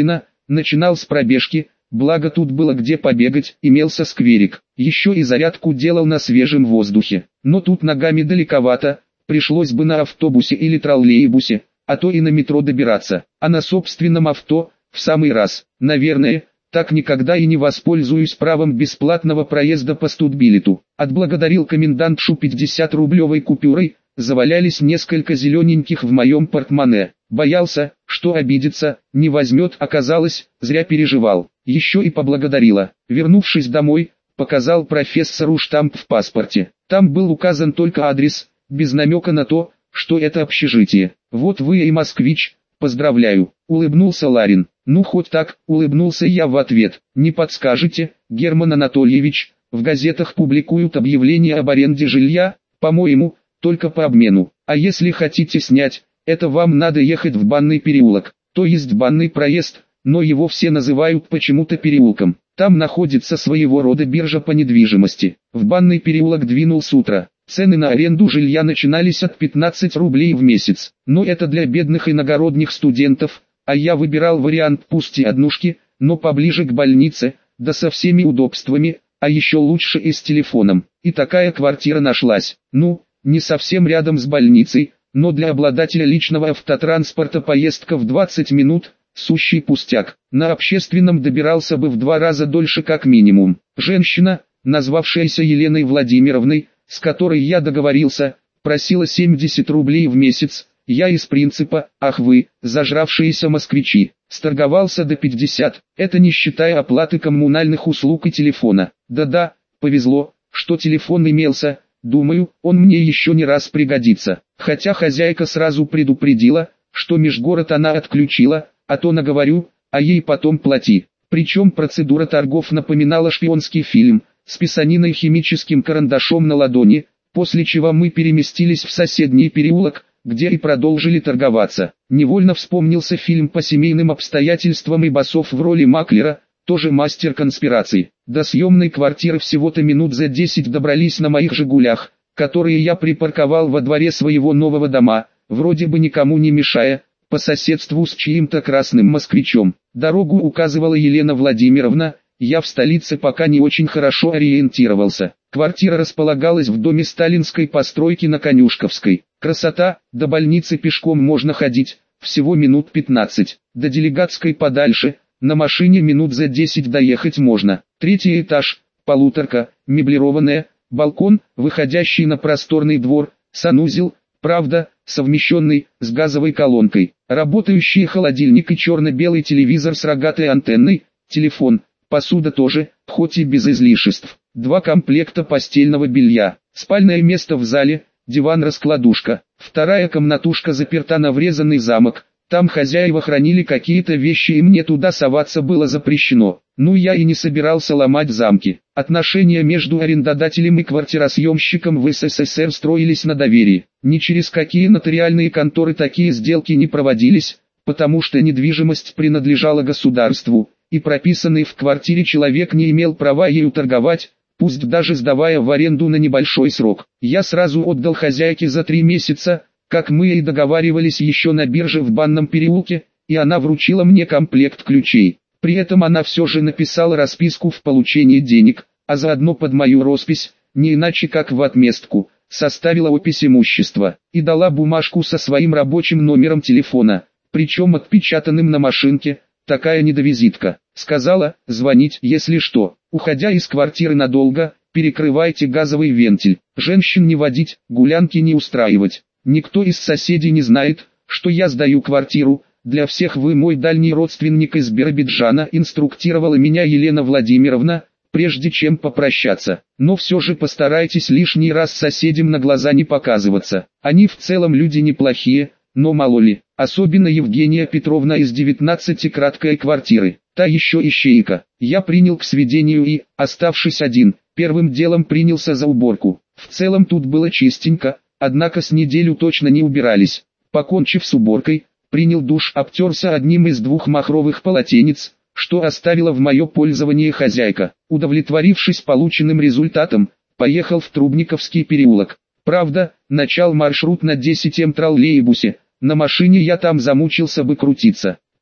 начинал с пробежки, благо тут было где побегать, имелся скверик. Еще и зарядку делал на свежем воздухе. Но тут ногами далековато, пришлось бы на автобусе или троллейбусе, а то и на метро добираться. А на собственном авто, в самый раз. Наверное, так никогда и не воспользуюсь правом бесплатного проезда по студбилету. Отблагодарил комендантшу 50-рублевой купюрой, завалялись несколько зелененьких в моем портмоне. Боялся, что обидится, не возьмет, оказалось, зря переживал. Еще и поблагодарила. Вернувшись домой, показал профессору штамп в паспорте. Там был указан только адрес, без намека на то, что это общежитие. Вот вы и москвич, поздравляю, улыбнулся Ларин. Ну хоть так, улыбнулся я в ответ. Не подскажете, Герман Анатольевич, в газетах публикуют объявления об аренде жилья, по-моему, только по обмену. А если хотите снять, это вам надо ехать в Банный переулок, то есть Банный проезд, но его все называют почему-то переулком. Там находится своего рода биржа по недвижимости. В Банный переулок двинул с утра. Цены на аренду жилья начинались от 15 рублей в месяц. Но это для бедных иногородних студентов, а я выбирал вариант пусть и однушки, но поближе к больнице, да со всеми удобствами, а еще лучше и с телефоном. И такая квартира нашлась. Ну, не совсем рядом с больницей, но для обладателя личного автотранспорта поездка в 20 минут – сущий пустяк. На общественном добирался бы в 2 раза дольше как минимум. Женщина, назвавшаяся Еленой Владимировной, с которой я договорился, просила 70 рублей в месяц. Я из принципа, ах вы, зажравшиеся москвичи, сторговался до 50, это не считая оплаты коммунальных услуг и телефона. Да-да, повезло, что телефон имелся, думаю, он мне еще не раз пригодится. Хотя хозяйка сразу предупредила, что межгород она отключила, а то наговорю, а ей потом плати. Причем процедура торгов напоминала шпионский фильм, с писаниной химическим карандашом на ладони, после чего мы переместились в соседний переулок, где и продолжили торговаться. Невольно вспомнился фильм по семейным обстоятельствам и Басов в роли маклера, тоже мастер конспираций. До съемной квартиры всего-то минут за 10 добрались на моих «Жигулях», которые я припарковал во дворе своего нового дома, вроде бы никому не мешая, по соседству с чьим-то красным москвичом. Дорогу указывала Елена Владимировна, я в столице пока не очень хорошо ориентировался. Квартира располагалась в доме сталинской постройки на Конюшковской. Красота, до больницы пешком можно ходить, всего минут 15. До Делегатской подальше, на машине минут за 10 доехать можно. 3-й этаж, полуторка, меблированная, балкон, выходящий на просторный двор, санузел, правда, совмещенный с газовой колонкой. Работающий холодильник и черно-белый телевизор с рогатой антенной, телефон, посуда тоже, хоть и без излишеств. 2 комплекта постельного белья, спальное место в зале, диван-раскладушка. 2-я комнатушка заперта на врезанный замок, там хозяева хранили какие-то вещи и мне туда соваться было запрещено. Ну я и не собирался ломать замки. Отношения между арендодателем и квартиросъемщиком в СССР строились на доверии. Ни через какие нотариальные конторы такие сделки не проводились, потому что недвижимость принадлежала государству, и прописанный в квартире человек не имел права ею торговать, пусть даже сдавая в аренду на небольшой срок. Я сразу отдал хозяйке за 3 месяца, как мы и договаривались еще на бирже в Банном переулке, и она вручила мне комплект ключей. При этом она все же написала расписку в получении денег, а заодно под мою роспись, не иначе как в отместку, составила опись имущества, и дала бумажку со своим рабочим номером телефона, причем отпечатанным на машинке, такая недовизитка. Сказала, звонить, если что. Уходя из квартиры надолго, перекрывайте газовый вентиль, женщин не водить, гулянки не устраивать. Никто из соседей не знает, что я сдаю квартиру, для всех вы мой дальний родственник из Биробиджана, инструктировала меня Елена Владимировна, прежде чем попрощаться. Но все же постарайтесь лишний раз соседям на глаза не показываться. Они в целом люди неплохие, но мало ли, особенно Евгения Петровна из 19-краткой квартиры, та еще ищейка. Я принял к сведению и, оставшись один, первым делом принялся за уборку. В целом тут было чистенько, однако с неделю точно не убирались. Покончив с уборкой, принял душ, обтерся одним из 2 махровых полотенец, что оставила в мое пользование хозяйка. Удовлетворившись полученным результатом, поехал в Трубниковский переулок. Правда, начал маршрут на 10-м троллейбусе, на машине я там замучился бы крутиться.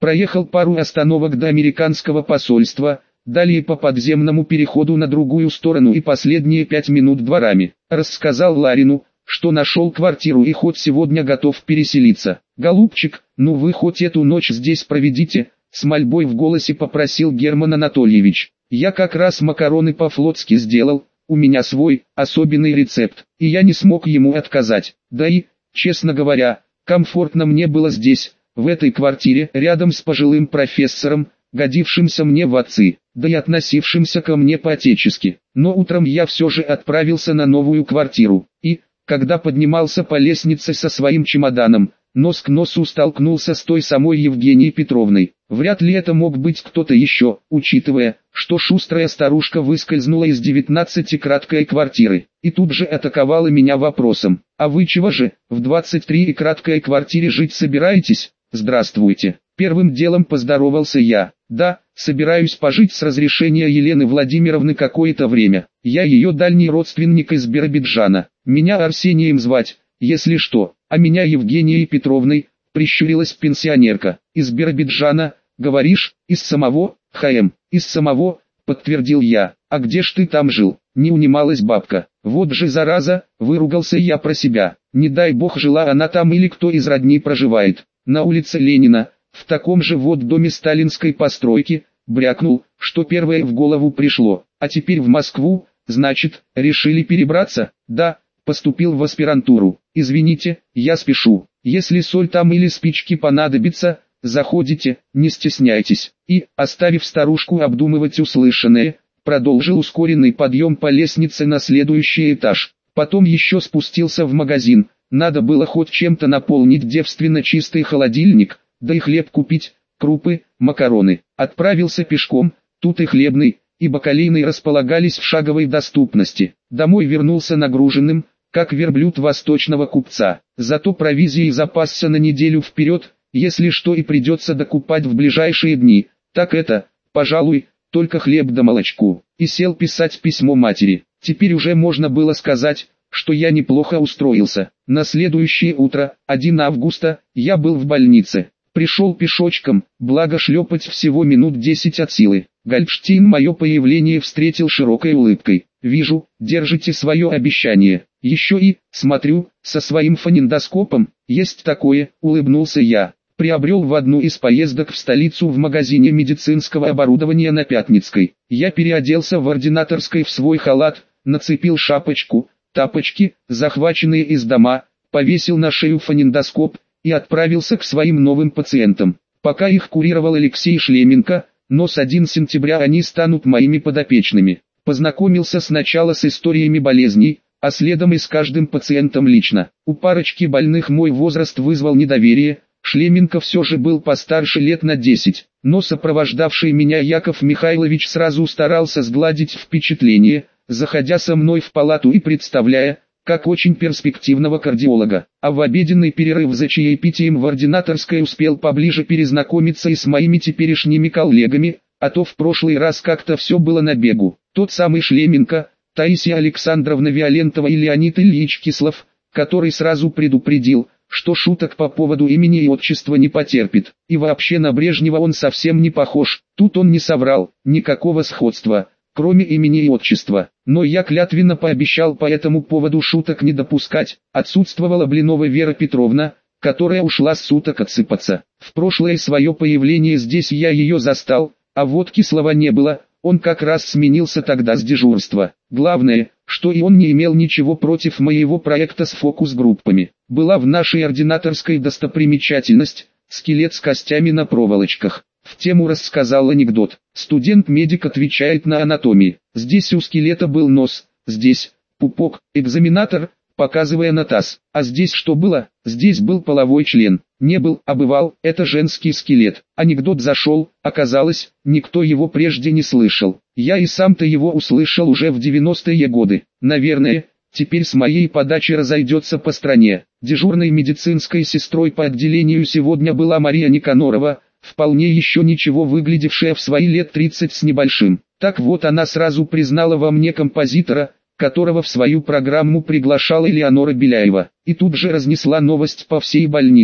Проехал пару остановок до американского посольства, далее по подземному переходу на другую сторону и последние 5 минут дворами. Рассказал Ларину, что нашел квартиру и хоть сегодня готов переселиться. «Голубчик, ну вы хоть эту ночь здесь проведите», с мольбой в голосе попросил Герман Анатольевич. «Я как раз макароны по-флотски сделал, у меня свой, особенный рецепт, и я не смог ему отказать. Да и, честно говоря, комфортно мне было здесь, в этой квартире, рядом с пожилым профессором, годившимся мне в отцы, да и относившимся ко мне по-отечески. Но утром я все же отправился на новую квартиру, и, когда поднимался по лестнице со своим чемоданом, нос к носу столкнулся с той самой Евгенией Петровной. Вряд ли это мог быть кто-то еще, учитывая, что шустрая старушка выскользнула из 19-краткой квартиры, и тут же атаковала меня вопросом: «А вы чего же, в 23-краткой квартире жить собираетесь?» «Здравствуйте». Первым делом поздоровался я. «Да, собираюсь пожить с разрешения Елены Владимировны какое-то время. Я ее дальний родственник из Биробиджана. Меня Арсением звать, если что, а меня Евгенией Петровной», прищурилась пенсионерка. «Из Биробиджана, говоришь, из самого?» «Из самого», подтвердил я. «А где ж ты там жил?» Не унималась бабка. «Вот же зараза», выругался я про себя. «Не дай бог жила она там или кто из родни проживает. На улице Ленина, в таком же вот доме сталинской постройки», брякнул, что первое в голову пришло. «А теперь в Москву, значит, решили перебраться?» «Да, поступил в аспирантуру. Извините, я спешу. Если соль там или спички понадобится, заходите, не стесняйтесь». И, оставив старушку обдумывать услышанное, продолжил ускоренный подъем по лестнице на следующий этаж. Потом еще спустился в магазин. Надо было хоть чем-то наполнить девственно чистый холодильник, да и хлеб купить, крупы, макароны. Отправился пешком, тут и хлебный, и бакалейный располагались в шаговой доступности. Домой вернулся нагруженным, как верблюд восточного купца. Зато провизией запасся на неделю вперед, если что и придется докупать в ближайшие дни. Так это, пожалуй, только хлеб да молочку. И сел писать письмо матери. Теперь уже можно было сказать, что я неплохо устроился. На следующее утро, 1 августа, я был в больнице. Пришел пешочком, благо шлепать всего минут 10 от силы. Гольдштейн мое появление встретил широкой улыбкой. «Вижу, держите свое обещание. Еще и, смотрю, со своим фонендоскопом, есть такое», улыбнулся я. Приобрел в одну из поездок в столицу в магазине медицинского оборудования на Пятницкой. Я переоделся в ординаторской в свой халат, нацепил шапочку, тапочки, захваченные из дома, повесил на шею фонендоскоп и отправился к своим новым пациентам. Пока их курировал Алексей Шлеменко, но с 1 сентября они станут моими подопечными. Познакомился сначала с историями болезней, а следом и с каждым пациентом лично. У парочки больных мой возраст вызвал недоверие. Шлеменко все же был постарше лет на 10, но сопровождавший меня Яков Михайлович сразу старался сгладить впечатление, заходя со мной в палату и представляя, как очень перспективного кардиолога. А в обеденный перерыв за чаепитием в ординаторской успел поближе перезнакомиться и с моими теперешними коллегами, а то в прошлый раз как-то все было на бегу. Тот самый Шлеменко, Таисия Александровна Виолентова и Леонид Ильич Кислов, который сразу предупредил, что шуток по поводу имени и отчества не потерпит. И вообще на Брежнева он совсем не похож. Тут он не соврал, никакого сходства, кроме имени и отчества. Но я клятвенно пообещал по этому поводу шуток не допускать. Отсутствовала Блинова Вера Петровна, которая ушла с суток отсыпаться. В прошлое свое появление здесь я ее застал, а вот Кислова не было. Он как раз сменился тогда с дежурства. Главное, что и он не имел ничего против моего проекта с фокус-группами. Была в нашей ординаторской достопримечательность – скелет с костями на проволочках. В тему рассказал анекдот. Студент-медик отвечает на анатомии. Здесь у скелета был нос, здесь – пупок, экзаменатор, показывая на таз. А здесь что было? Здесь был половой член. Не был, а бывал, это женский скелет. Анекдот зашел, оказалось, никто его прежде не слышал. Я и сам-то его услышал уже в 90-е годы. Наверное, теперь с моей подачи разойдется по стране. Дежурной медицинской сестрой по отделению сегодня была Мария Никанорова, вполне еще ничего выглядевшая в свои лет 30 с небольшим. Так вот она сразу признала во мне композитора, которого в свою программу приглашала Элеонора Беляева, и тут же разнесла новость по всей больнице.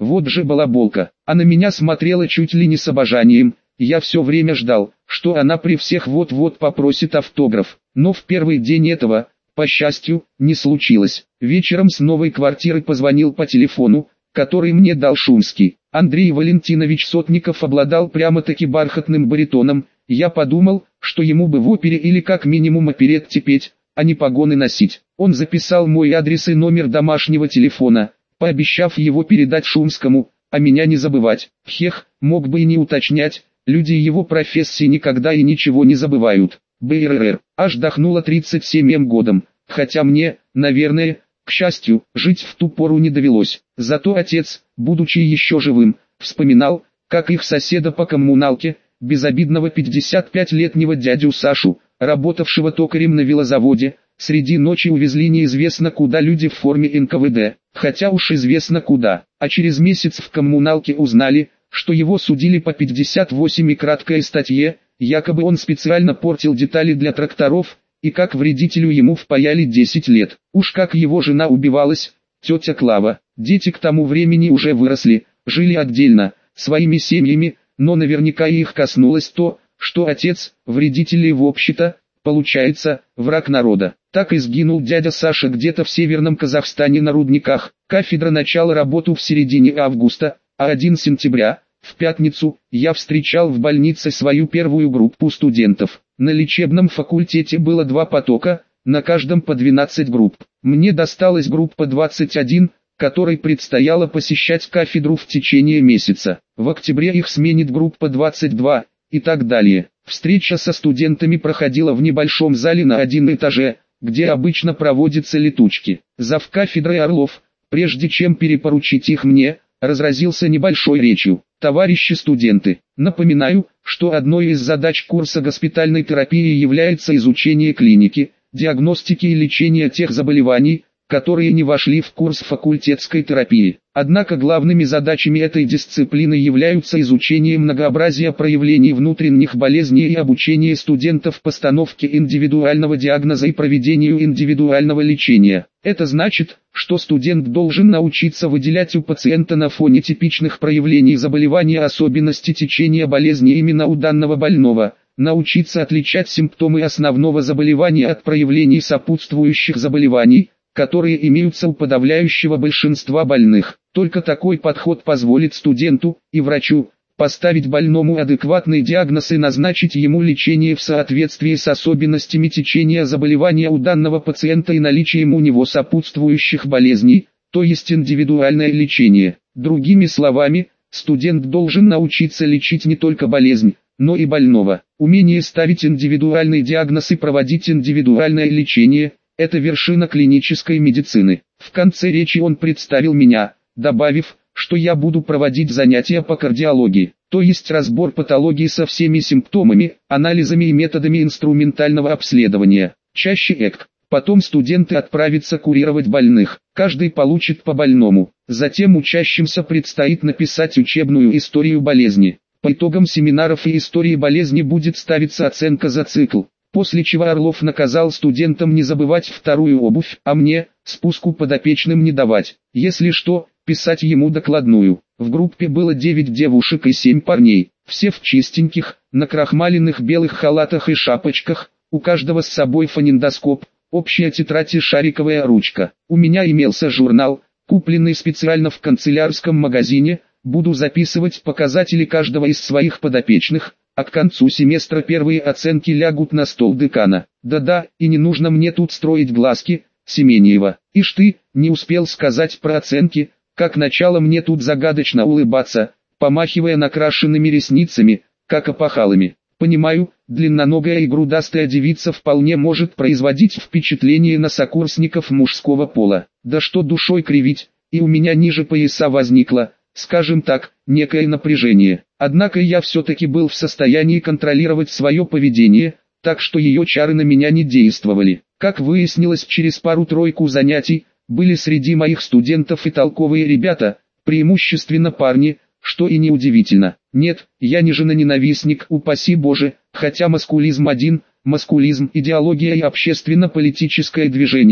Вот же балаболка. Она меня смотрела чуть ли не с обожанием. Я все время ждал, что она при всех вот-вот попросит автограф. Но в первый день этого, по счастью, не случилось. Вечером с новой квартиры позвонил по телефону, который мне дал Шумский. Андрей Валентинович Сотников обладал прямо-таки бархатным баритоном. Я подумал, что ему бы в опере или как минимум оперетте петь, а не погоны носить. Он записал мой адрес и номер домашнего телефона, пообещав его передать Шумскому, а меня не забывать. Хех, мог бы и не уточнять, люди его профессии никогда и ничего не забывают. БРР, аж дохнуло 37 годом, хотя мне, наверное, к счастью, жить в ту пору не довелось. Зато отец, будучи еще живым, вспоминал, как их соседа по коммуналке, безобидного 55-летнего дядю Сашу, работавшего токарем на велозаводе, среди ночи увезли неизвестно куда люди в форме НКВД, хотя уж известно куда, а через месяц в коммуналке узнали, что его судили по 58 и краткой статье, якобы он специально портил детали для тракторов, и как вредителю ему впаяли 10 лет. Уж как его жена убивалась, тетя Клава. Дети к тому времени уже выросли, жили отдельно, своими семьями, но наверняка и их коснулось то, что отец, вредитель и в-то, получается, враг народа. Так и сгинул дядя Саша где-то в северном Казахстане на рудниках. Кафедра начала работу в середине августа, а 1 сентября, в пятницу, я встречал в больнице свою первую группу студентов. На лечебном факультете было 2 потока, на каждом по 12 групп. Мне досталась группа 21, которой предстояло посещать кафедру в течение месяца. В октябре их сменит группа 22, и так далее. Встреча со студентами проходила в небольшом зале на 1 этаже, где обычно проводятся летучки. Зав. Кафедры Орлов, прежде чем перепоручить их мне, разразился небольшой речью. Товарищи студенты, напоминаю, что одной из задач курса госпитальной терапии является изучение клиники, диагностики и лечения тех заболеваний, которые не вошли в курс факультетской терапии. Однако главными задачами этой дисциплины являются изучение многообразия проявлений внутренних болезней и обучение студентов постановке индивидуального диагноза и проведению индивидуального лечения. Это значит, что студент должен научиться выделять у пациента на фоне типичных проявлений заболевания особенности течения болезни именно у данного больного, научиться отличать симптомы основного заболевания от проявлений сопутствующих заболеваний, которые имеются у подавляющего большинства больных. Только такой подход позволит студенту и врачу поставить больному адекватный диагноз и назначить ему лечение в соответствии с особенностями течения заболевания у данного пациента и наличием у него сопутствующих болезней, то есть индивидуальное лечение. Другими словами, студент должен научиться лечить не только болезнь, но и больного. Умение ставить индивидуальный диагноз и проводить индивидуальное лечение – это вершина клинической медицины. В конце речи он представил меня, добавив, что я буду проводить занятия по кардиологии, то есть разбор патологии со всеми симптомами, анализами и методами инструментального обследования, чаще ЭКГ. Потом студенты отправятся курировать больных, каждый получит по больному. Затем учащимся предстоит написать учебную историю болезни. По итогам семинаров и истории болезни будет ставиться оценка за цикл. После чего Орлов наказал студентам не забывать вторую обувь, а мне, спуску подопечным не давать. Если что, писать ему докладную. В группе было 9 девушек и 7 парней, все в чистеньких, накрахмаленных белых халатах и шапочках, у каждого с собой фонендоскоп, общая тетрадь и шариковая ручка. У меня имелся журнал, купленный специально в канцелярском магазине, буду записывать показатели каждого из своих подопечных, а к концу семестра первые оценки лягут на стол декана. Да-да, и не нужно мне тут строить глазки, Семеньева. Ишь ты, не успел сказать про оценки, как начало мне тут загадочно улыбаться, помахивая накрашенными ресницами, как опахалами. Понимаю, длинноногая и грудастая девица вполне может производить впечатление на сокурсников мужского пола. Да что душой кривить, и у меня ниже пояса возникло, скажем так, некое напряжение. Однако я все-таки был в состоянии контролировать свое поведение, так что ее чары на меня не действовали. Как выяснилось через пару-тройку занятий, были среди моих студентов и толковые ребята, преимущественно парни, что и неудивительно. Нет, я не женоненавистник, упаси Боже, хотя маскулизм один, маскулизм, идеология и общественно-политическое движение,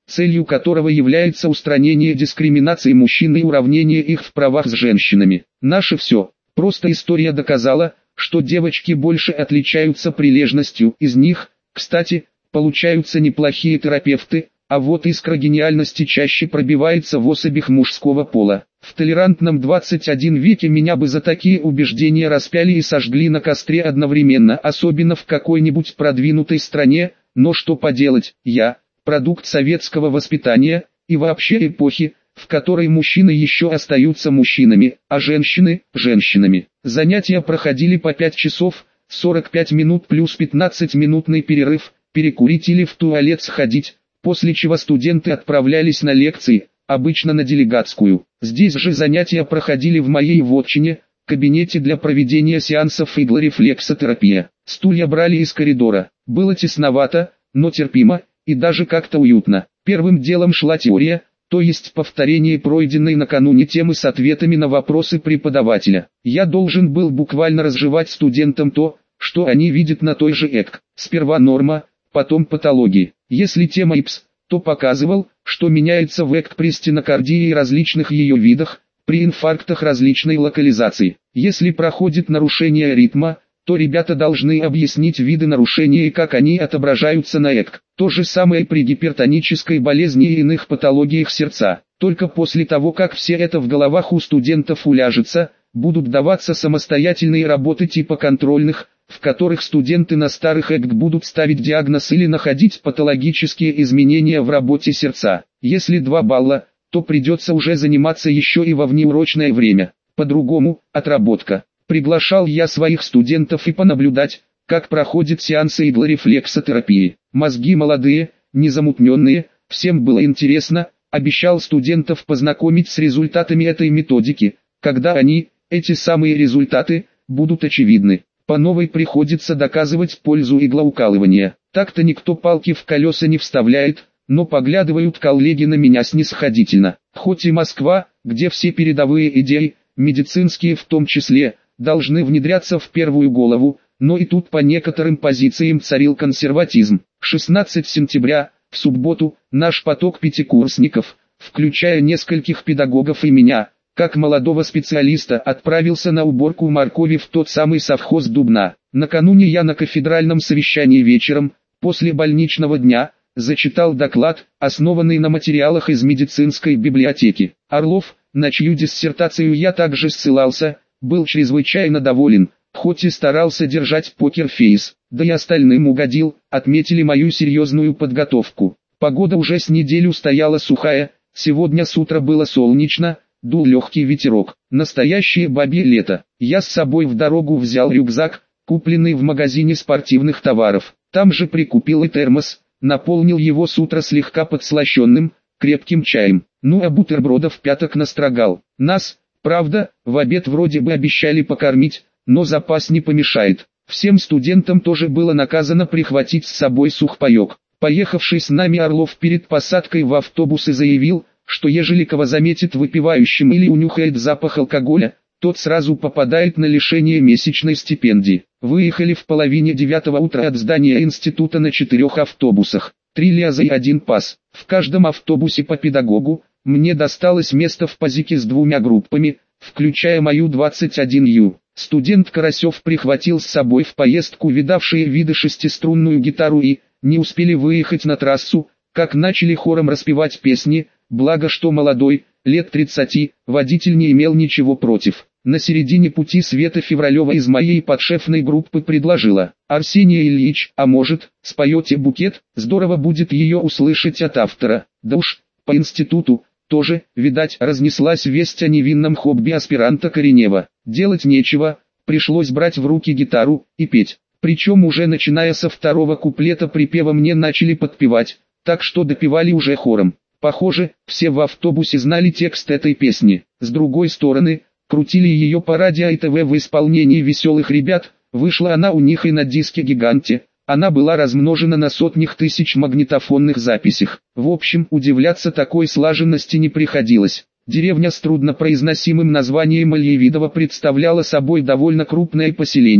целью которого является устранение дискриминации мужчин и уравнение их в правах с женщинами. Наше все. Просто история доказала, что девочки больше отличаются прилежностью, из них, кстати, получаются неплохие терапевты, а вот искра гениальности чаще пробивается в особях мужского пола. В толерантном 21 веке меня бы за такие убеждения распяли и сожгли на костре одновременно, особенно в какой-нибудь продвинутой стране, но что поделать, я – продукт советского воспитания, и вообще эпохи, в которой мужчины еще остаются мужчинами, а женщины – женщинами. Занятия проходили по 5 часов, 45 минут плюс 15-минутный перерыв, перекурить или в туалет сходить, после чего студенты отправлялись на лекции, обычно на делегатскую. Здесь же занятия проходили в моей вотчине, кабинете для проведения сеансов иглорефлексотерапии. Стулья брали из коридора. Было тесновато, но терпимо, и даже как-то уютно. Первым делом шла теория, то есть повторение пройденной накануне темы с ответами на вопросы преподавателя. Я должен был буквально разжевать студентам то, что они видят на той же ЭК. Сперва норма, потом патологии. Если тема ИПС, то показывал, что меняется в ЭК при стенокардии и различных ее видах, при инфарктах различной локализации. Если проходит нарушение ритма, то ребята должны объяснить виды нарушения и как они отображаются на ЭК. То же самое при гипертонической болезни и иных патологиях сердца. Только после того, как все это в головах у студентов уляжется, будут даваться самостоятельные работы типа контрольных, в которых студенты на старых ЭКГ будут ставить диагноз или находить патологические изменения в работе сердца. Если 2 балла, то придется уже заниматься еще и во внеурочное время. По-другому, отработка. Приглашал я своих студентов и понаблюдать, как проходят сеансы иглорефлексотерапии. Мозги молодые, незамутненные, всем было интересно, обещал студентов познакомить с результатами этой методики, когда они, эти самые результаты, будут очевидны. По новой приходится доказывать пользу иглоукалывания. Так-то никто палки в колеса не вставляет, но поглядывают коллеги на меня снисходительно. Хоть и Москва, где все передовые идеи, медицинские в том числе, должны внедряться в первую голову, но и тут по некоторым позициям царил консерватизм. 16 сентября, в субботу, наш поток пятикурсников, включая нескольких педагогов и меня, как молодого специалиста, отправился на уборку моркови в тот самый совхоз Дубна. Накануне я на кафедральном совещании вечером, после больничного дня, зачитал доклад, основанный на материалах из медицинской библиотеки. Орлов, на чью диссертацию я также ссылался, был чрезвычайно доволен, хоть и старался держать покерфейс, да и остальным угодил, отметили мою серьезную подготовку. Погода уже с неделю стояла сухая, сегодня с утра было солнечно, дул легкий ветерок. Настоящее бабье лето. Я с собой в дорогу взял рюкзак, купленный в магазине спортивных товаров. Там же прикупил и термос, наполнил его с утра слегка подслащенным, крепким чаем. Ну а бутербродов пяток настрогал. Нас, правда, в обед вроде бы обещали покормить, но запас не помешает. Всем студентам тоже было наказано прихватить с собой сухпайок. Поехавший с нами Орлов перед посадкой в автобус и заявил, что ежели кого заметит выпивающим или унюхает запах алкоголя, тот сразу попадает на лишение месячной стипендии. Выехали в половине 9 утра от здания института на 4 автобусах, 3 ляза и 1 пас. В каждом автобусе по педагогу. Мне досталось место в пазике с 2 группами, включая мою 21Ю. Студент Карасев прихватил с собой в поездку видавшие виды шестиструнную гитару и, не успели выехать на трассу, как начали хором распевать песни, благо что молодой, лет 30, водитель не имел ничего против. На середине пути Света Февралева из моей подшефной группы предложила: «Арсений Ильич, а может, споете букет? Здорово будет ее услышать от автора». Да уж, по институту тоже, видать, разнеслась весть о невинном хобби аспиранта Коренева. Делать нечего, пришлось брать в руки гитару и петь. Причем уже начиная со 2-го куплета припева мне начали подпевать, так что допевали уже хором. Похоже, все в автобусе знали текст этой песни. С другой стороны, крутили ее по радио и ТВ в исполнении веселых ребят, вышла она у них и на диске-гиганте. Она была размножена на сотнях тысяч магнитофонных записях. В общем, удивляться такой слаженности не приходилось. Деревня с труднопроизносимым названием Ильевидово представляла собой довольно крупное поселение,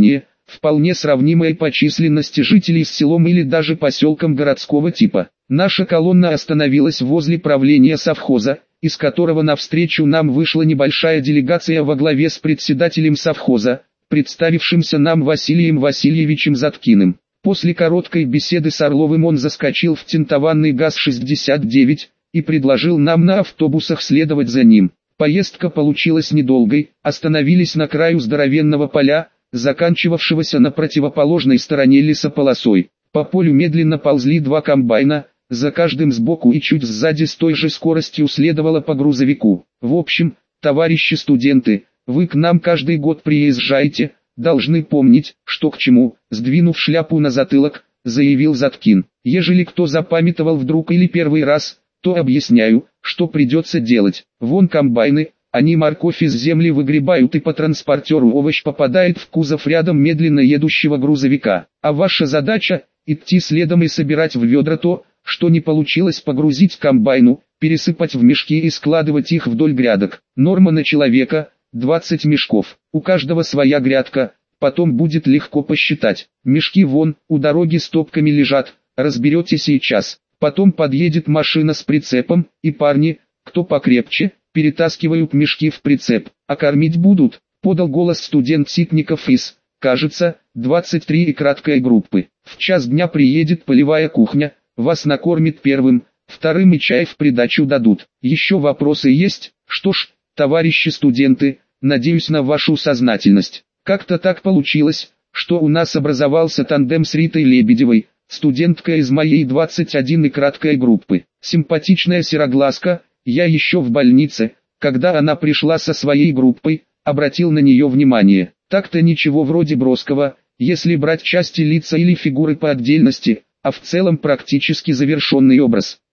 вполне сравнимое по численности жителей с селом или даже поселком городского типа. Наша колонна остановилась возле правления совхоза, из которого навстречу нам вышла небольшая делегация во главе с председателем совхоза, представившимся нам Василием Васильевичем Заткиным. После короткой беседы с Орловым он заскочил в тентованный ГАЗ-69 и предложил нам на автобусах следовать за ним. Поездка получилась недолгой, остановились на краю здоровенного поля, заканчивавшегося на противоположной стороне лесополосой. По полю медленно ползли два комбайна, за каждым сбоку и чуть сзади с той же скоростью следовало по грузовику. В общем, товарищи студенты, вы к нам каждый год приезжаете, должны помнить, что к чему, сдвинув шляпу на затылок, заявил Заткин. Ежели кто запамятовал вдруг или первый раз, то объясняю, что придется делать. Вон комбайны, они морковь из земли выгребают и по транспортеру овощ попадает в кузов рядом медленно едущего грузовика. А ваша задача – идти следом и собирать в ведра то, что не получилось погрузить комбайну, пересыпать в мешки и складывать их вдоль грядок. Норма на человека – 20 мешков. У каждого своя грядка, потом будет легко посчитать. Мешки вон, у дороги стопками лежат, разберете сейчас. Потом подъедет машина с прицепом, и парни, кто покрепче, перетаскивают мешки в прицеп. А кормить будут, подал голос студент Ситников из, кажется, 23 и краткой группы. В час дня приедет полевая кухня, вас накормит первым, вторым и чай в придачу дадут. Еще вопросы есть? Что ж, товарищи студенты, надеюсь на вашу сознательность. Как-то так получилось, что у нас образовался тандем с Ритой Лебедевой, студентка из моей 21 и краткой группы. Симпатичная сероглазка, я еще в больнице, когда она пришла со своей группой, обратил на нее внимание. Так-то ничего вроде Бродского, если брать части лица или фигуры по отдельности, а в целом практически завершенный образ.